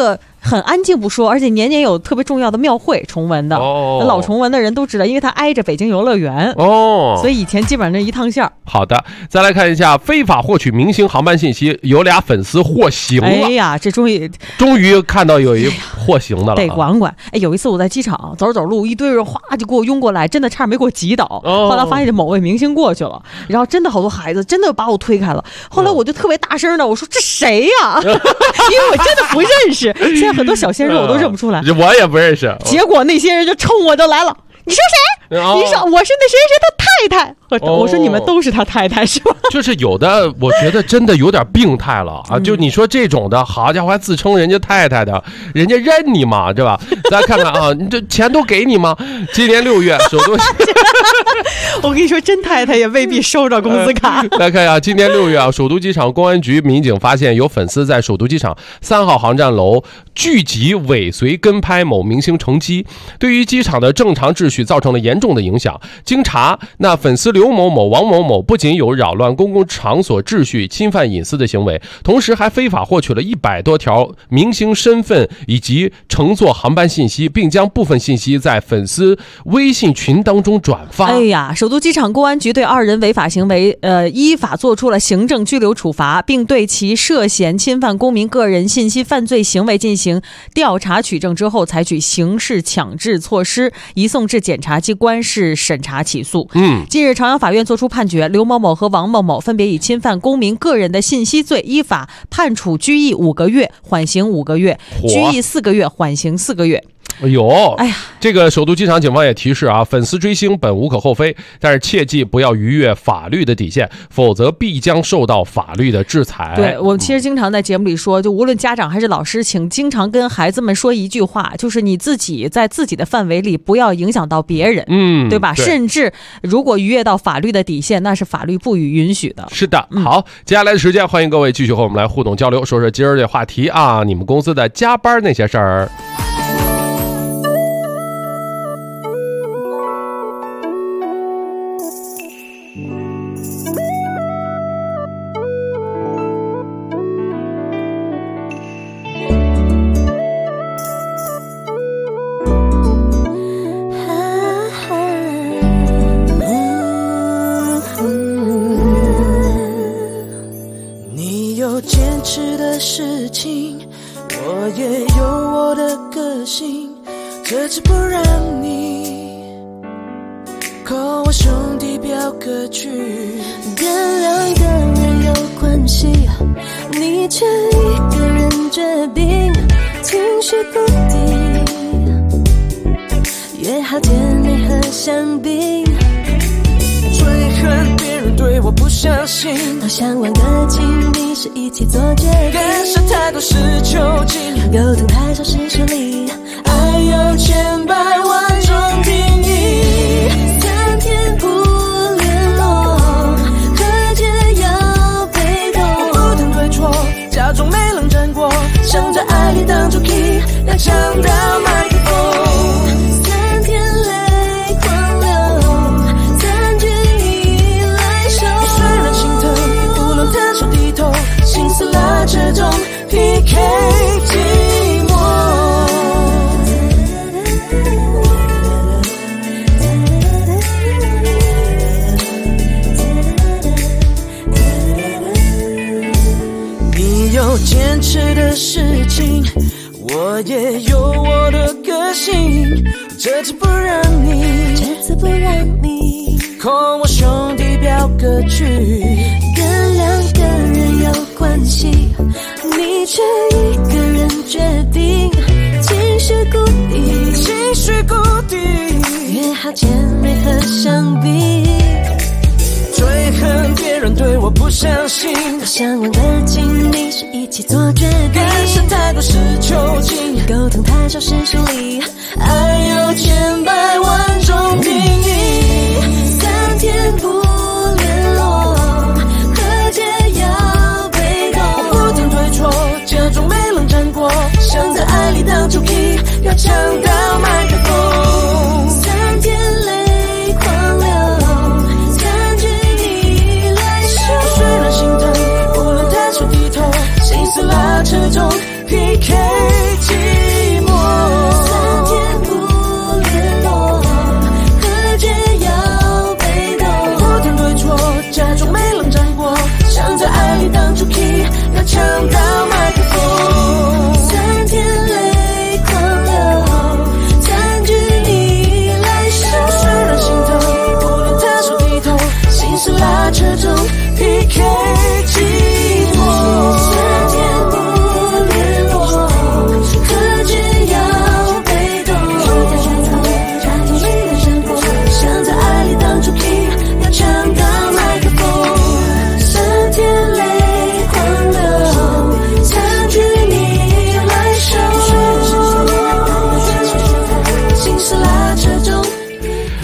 很安静不说，而且年年有特别重要的庙会崇文的。老崇文的人都知道，因为它挨着北京游乐园所以以前基本上一趟线。 好的，再来看一下非法获取明星航班信息，有俩粉丝获刑了。 哎呀，这终于看到有一获刑的了， 得管管。哎，有一次我在机场走路，一堆人哗就给我拥过来，真的差点没给我挤倒。后来发现某位明星过去了，然后真的好多孩子真的把我推开了。后来我就特别大声的我说这谁呀？因为我真的不认识，现在很多小鲜肉我都认不出来， 我也不认识。 结果那些人就冲我就来了。你说谁？你说我是那谁谁他太太。我说你们都是他太太是吧？ 就是有的，我觉得真的有点病态了啊！就你说这种的，好家伙，还自称人家太太的，人家认你嘛，对吧？大家看看啊，你这钱都给你吗？今年6月，首都， 我跟你说，真太太也未必收着工资卡。 来看一下，今年6月啊，首都机场公安局民警发现有粉丝在首都机场3号航站楼聚集尾随跟拍某明星乘机，对于机场的正常秩序造成了严重的影响。经查，那粉丝刘某某、王某某不仅有扰乱公共场所秩序、侵犯隐私的行为，同时还非法获取了100多条明星身份以及乘坐航班信息，并将部分信息在粉丝微信群当中转发。 哎呀，首都机场公安局对2人违法行为依法作出了行政拘留处罚，并对其涉嫌侵犯公民个人信息犯罪行为进行调查取证之后，采取刑事强制措施，移送至检察机关市审查起诉。近日朝阳法院作出判决，刘某某和王某某分别以侵犯公民个人的信息罪依法判处拘役5个月，缓刑5个月，拘役4个月，缓刑4个月。 哎呀，这个首都机场警方也提示啊，粉丝追星本无可厚非，但是切记不要逾越法律的底线，否则必将受到法律的制裁。 对，我其实经常在节目里说，就无论家长还是老师，请经常跟孩子们说一句话，就是你自己在自己的范围里不要影响到别人，对吧？甚至如果逾越到法律的底线，那是法律不予允许的。 是的，好，接下来的时间，欢迎各位继续和我们来互动交流，说说今儿这话题啊，你们公司的加班那些事儿。 事情，我也有我的个性，这次不让你扣我兄弟表哥去， 跟2个人有关系，你却一个人决定，情绪不定，约好甜美和香槟， 最恨别人对我不相信， 好想玩个亲密是一起做决定， 干涉太多是囚禁， 沟通太少是疏离， 爱有千百万种定义 ，3天不联络，和解要被动， 我不谈对错，假装没冷战过，想在爱里当主 key， 要抢到麦克风 ，3天泪狂流，3句你来收， 虽然心疼不能摊手低头，心撕拉这种 PK 寂寞，你有坚持的事情，我也有我的个性，这次不让你扣我兄弟表哥去， 跟2个人有关系，你却一个人决定，情绪固定，约好甜美和香槟， 最恨别人对我不相信， 好想玩个亲密是一起做决定， 干涉太多是囚禁， 沟通太少是疏离， 爱有千百万种定义 ，3天不联络，和解要被动， 我不谈对错，假装没冷战过，想在爱里当主 key， 要抢到麦克风 ，3天泪狂流，3句你来收， 虽然心疼不能摊手低头，心撕拉扯中 PK 寂寞。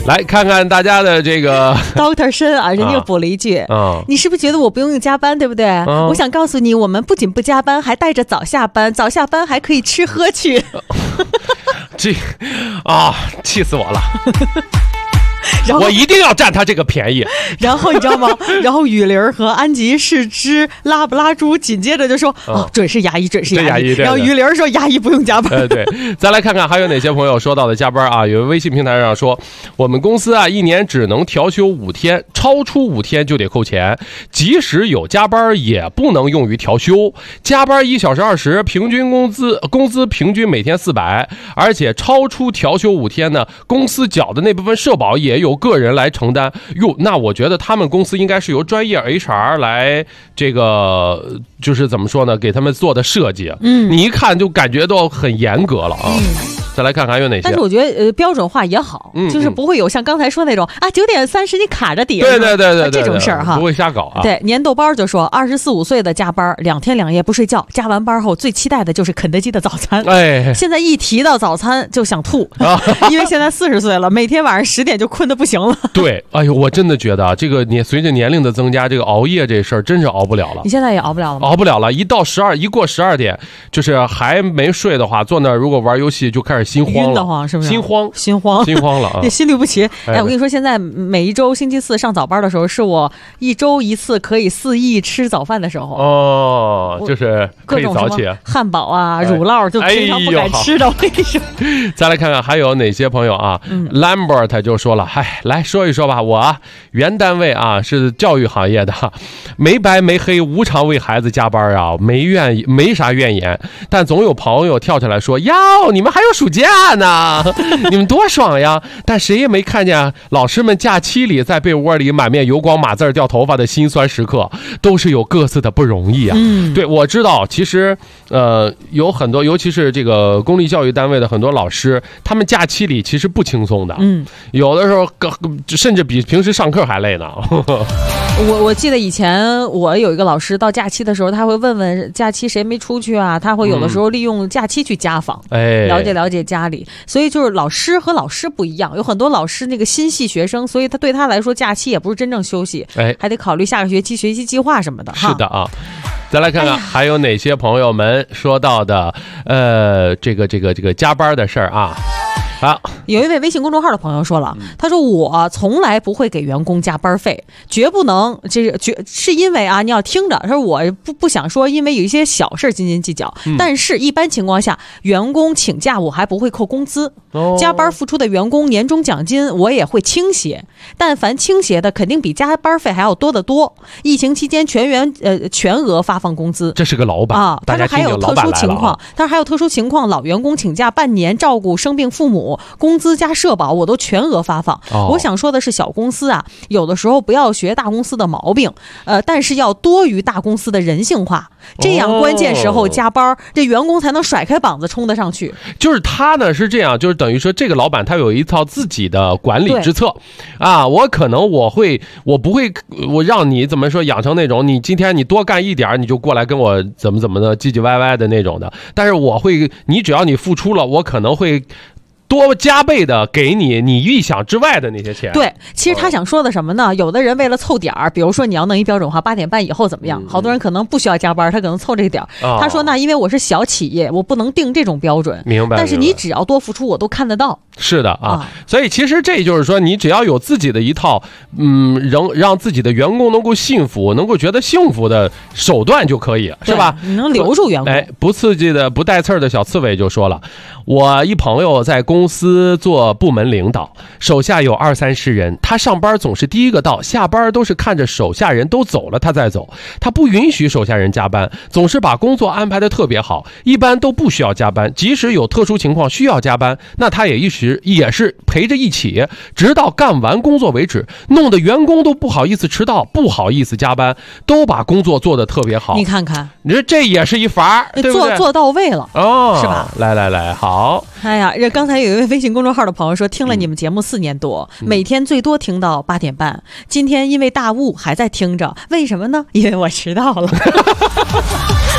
来看看大家的这个 Doctor 申啊，人家又补了一句你是不是觉得我不用加班，对不对？我想告诉你，我们不仅不加班，还带着早下班，早下班还可以吃喝去。 这气死我了。我一定要占他这个便宜。 然后你知道吗？然后雨林和安吉是只拉布拉猪，紧接着就说准是牙医，准是牙医。然后雨林说牙医不用加班。 对，再来看看还有哪些朋友说到的加班啊？有微信平台上说，我们公司啊一年只能调休5天，超出5天就得扣钱，即使有加班也不能用于调休。加班1小时20，平均工资平均每天400，而且超出调休5天呢，公司缴的那部分社保也由个人来承担。那我觉得他们公司应该是由专业 HR 来这个就是怎么说呢，给他们做的设计。你一看就感觉到很严格了啊。再来看看还有哪些， 但是我觉得标准化也好，就是不会有像刚才说那种9点30你卡着底， 对这种事儿哈， 不会瞎搞啊。 对，年豆包就说24、5岁的加班2天2夜不睡觉，加完班后最期待的就是肯德基的早餐。现在一提到早餐就想吐，因为现在40岁了，每天晚上10点就困得不行了。 对，哎呦，我真的觉得这个你随着年龄的增加，这个熬夜这事儿真是熬不了了。 你现在也熬不了了吗？ 熬不了了，一过12点，就是还没睡的话，坐那儿如果玩游戏就开始心慌了， 晕得慌是不是？ 心慌了啊！ 心律不齐。我跟你说，现在每一周星期四上早班的时候，是我1周1次可以肆意吃早饭的时候。 就是可以早起， 汉堡啊、乳酪就平常不敢吃的。我跟你说， 再来看看还有哪些朋友啊？Lambert 就说了，来说一说吧，我原单位啊是教育行业的，没白没黑，无偿为孩子加班啊，没啥怨言，但总有朋友跳出来说，你们还有暑假呢，你们多爽呀！但谁也没看见老师们假期里在被窝里满面油光码字掉头发的辛酸时刻，都是有各自的不容易啊。对，我知道，其实有很多，尤其是这个公立教育单位的很多老师，他们假期里其实不轻松的，有的时候甚至比平时上课还累呢。 我记得以前我有一个老师，到假期的时候，他会问问假期谁没出去啊，他会有的时候利用假期去家访，了解家里。所以就是老师和老师不一样，有很多老师那个心系学生，所以他对他来说假期也不是真正休息，还得考虑下个学期学习计划什么的。 是的啊。再来看看还有哪些朋友们说到的这个加班的事儿啊。 有一位微信公众号的朋友说了，他说我从来不会给员工加班费，绝不能，是因为啊，你要听着，他说我不想说，因为有一些小事斤斤计较，但是一般情况下，员工请假我还不会扣工资，加班付出的员工年终奖金我也会倾斜，但凡倾斜的肯定比加班费还要多得多。疫情期间全额发放工资， 这是个老板啊。他说还有特殊情况，老员工请假半年照顾生病父母，工资加社保我都全额发放。我想说的是，小公司啊，有的时候不要学大公司的毛病，但是要多于大公司的人性化，这样关键时候加班，这员工才能甩开膀子冲得上去。 就是他呢是这样，就是等于说这个老板他有一套自己的管理之策啊，我不会让你怎么说养成那种你今天你多干一点你就过来跟我怎么的唧唧歪歪的那种的，但是你只要你付出了，我可能会多加倍的给你预想之外的那些钱。 对，其实他想说的什么呢？有的人为了凑点儿，比如说你要弄一标准化8点半以后怎么样，好多人可能不需要加班，他可能凑这个点儿。他说呢，因为我是小企业，我不能定这种标准。 明白。 但是你只要多付出，我都看得到。 是的啊，所以其实这就是说，你只要有自己的一套，让自己的员工能够幸福，能够觉得幸福的手段就可以，是吧？ 你能留住员工。 不刺激的、不带刺儿的小刺猬就说了，我一朋友在公司做部门领导，手下有20-30人，他上班总是第一个到，下班都是看着手下人都走了他再走，他不允许手下人加班，总是把工作安排的特别好，一般都不需要加班，即使有特殊情况需要加班，那他也是陪着一起，直到干完工作为止，弄得员工都不好意思迟到，不好意思加班，都把工作做得特别好。 你看看， 你说这也是一法，对不对？ 做到位了是吧？ 来，好。 哎呀，刚才有一位微信公众号的朋友说，听了你们节目4年多，每天最多听到8点半，今天因为大雾还在听着，为什么呢？因为我迟到了。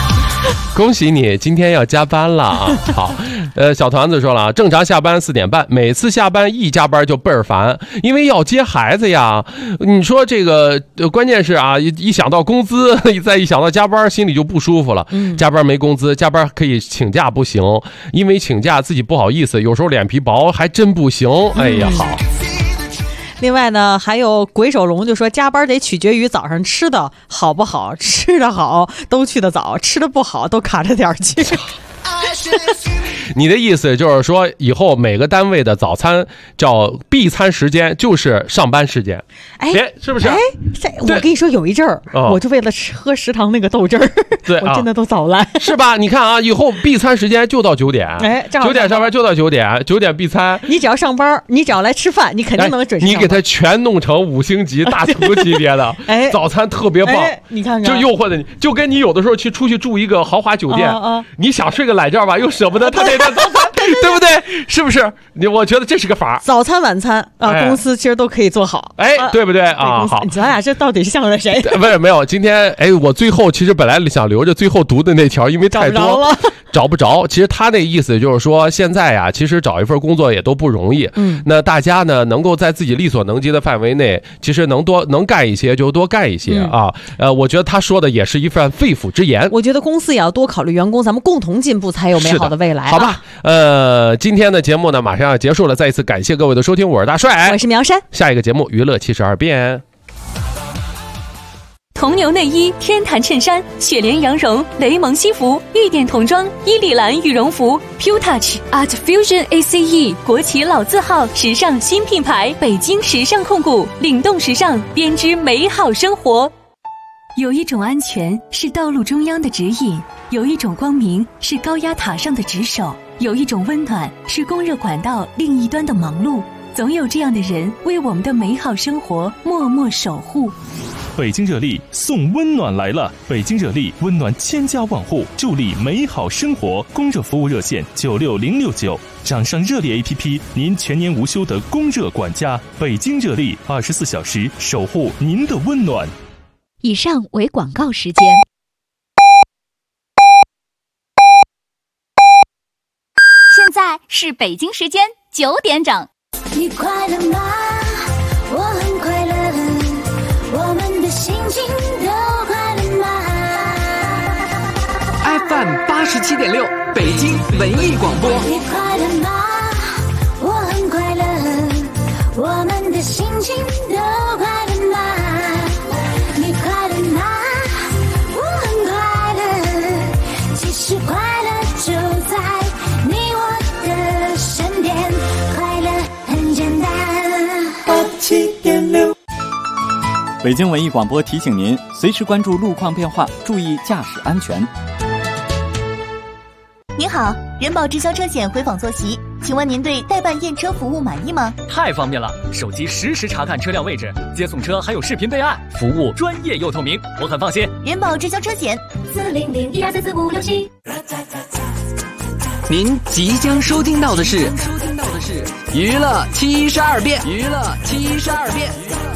恭喜你今天要加班了啊！好，小团子说了啊，正常下班4点半，每次下班一加班就倍儿烦，因为要接孩子呀。你说这个关键是啊，一想到工资，再一想到加班，心里就不舒服了。加班没工资，加班可以请假不行，因为请假自己不好意思，有时候脸皮薄还真不行。哎呀，好。 另外呢，还有鬼手龙就说加班得取决于早上吃的好不好，吃的好都去得早，吃的不好都卡着点去。 你的意思就是说，以后每个单位的早餐叫闭餐时间，就是上班时间，是不是？ 我跟你说，有一阵儿，我就为了喝食堂那个豆汁儿， 对， 我真的都早来， 是吧？你看啊，以后闭餐时间就到9点，9点上班就到9点，9点闭餐。 你只要上班，你只要来吃饭，你肯定能准时上班。 你给他全弄成5星级大厨级别的，早餐特别棒。 你看看， 就诱惑的你，就跟你有的时候出去住一个豪华酒店，你想睡个懒觉吧，又舍不得他那顿早餐，对不对？是不是？我觉得这是个法。 早餐、晚餐啊，公司其实都可以做好， 对不对啊？好， 咱俩这到底是向着谁？ 不是没有，今天我最后其实本来想留着最后读的那条，因为太多找不着。其实他那意思就是说，现在呀，其实找一份工作也都不容易。那大家呢，能够在自己力所能及的范围内，其实能干一些就多干一些啊。我觉得他说的也是一番肺腑之言。 我觉得公司也要多考虑员工，咱们共同进步才有美好的未来。 好吧，今天的节目呢马上要结束了，再一次感谢各位的收听，我是大帅， 我是苗山， 下一个节目娱乐72变。 铜牛内衣、天坛衬衫、雪莲羊绒、雷蒙西服、玉点童装、伊丽兰羽绒服、Pure Touch Art Fusion ACE 国企老字号时尚新品牌，北京时尚控股，领动时尚，编织美好生活。有一种安全是道路中央的指引，有一种光明是高压塔上的值守，有一种温暖是供热管道另一端的忙碌。总有这样的人为我们的美好生活默默守护。 北京热力送温暖来了，北京热力温暖千家万户，助力美好生活。供热服务热线96069，掌上热力 APP， 您全年无休的供热管家。北京热力24小时守护您的温暖。 以上为广告时间。 现在是北京时间9点整。 你快乐吗？我很快乐，我们的心情都快乐吗 ？FM 87.6，北京文艺广播。 你快乐吗？我很快乐，我们的心情都快乐吗？你快乐吗？我很快乐，其实快乐就在你我的身边，快乐很简单。87.6。 北京文艺广播提醒您，随时关注路况变化，注意驾驶安全。 您好，人保直销车险回访坐席，请问您对代办验车服务满意吗？ 太方便了，手机实时查看车辆位置，接送车还有视频备案，服务专业又透明，我很放心。 人保直销车险40012344567。 您即将收听到的是娱乐72变，娱乐72变。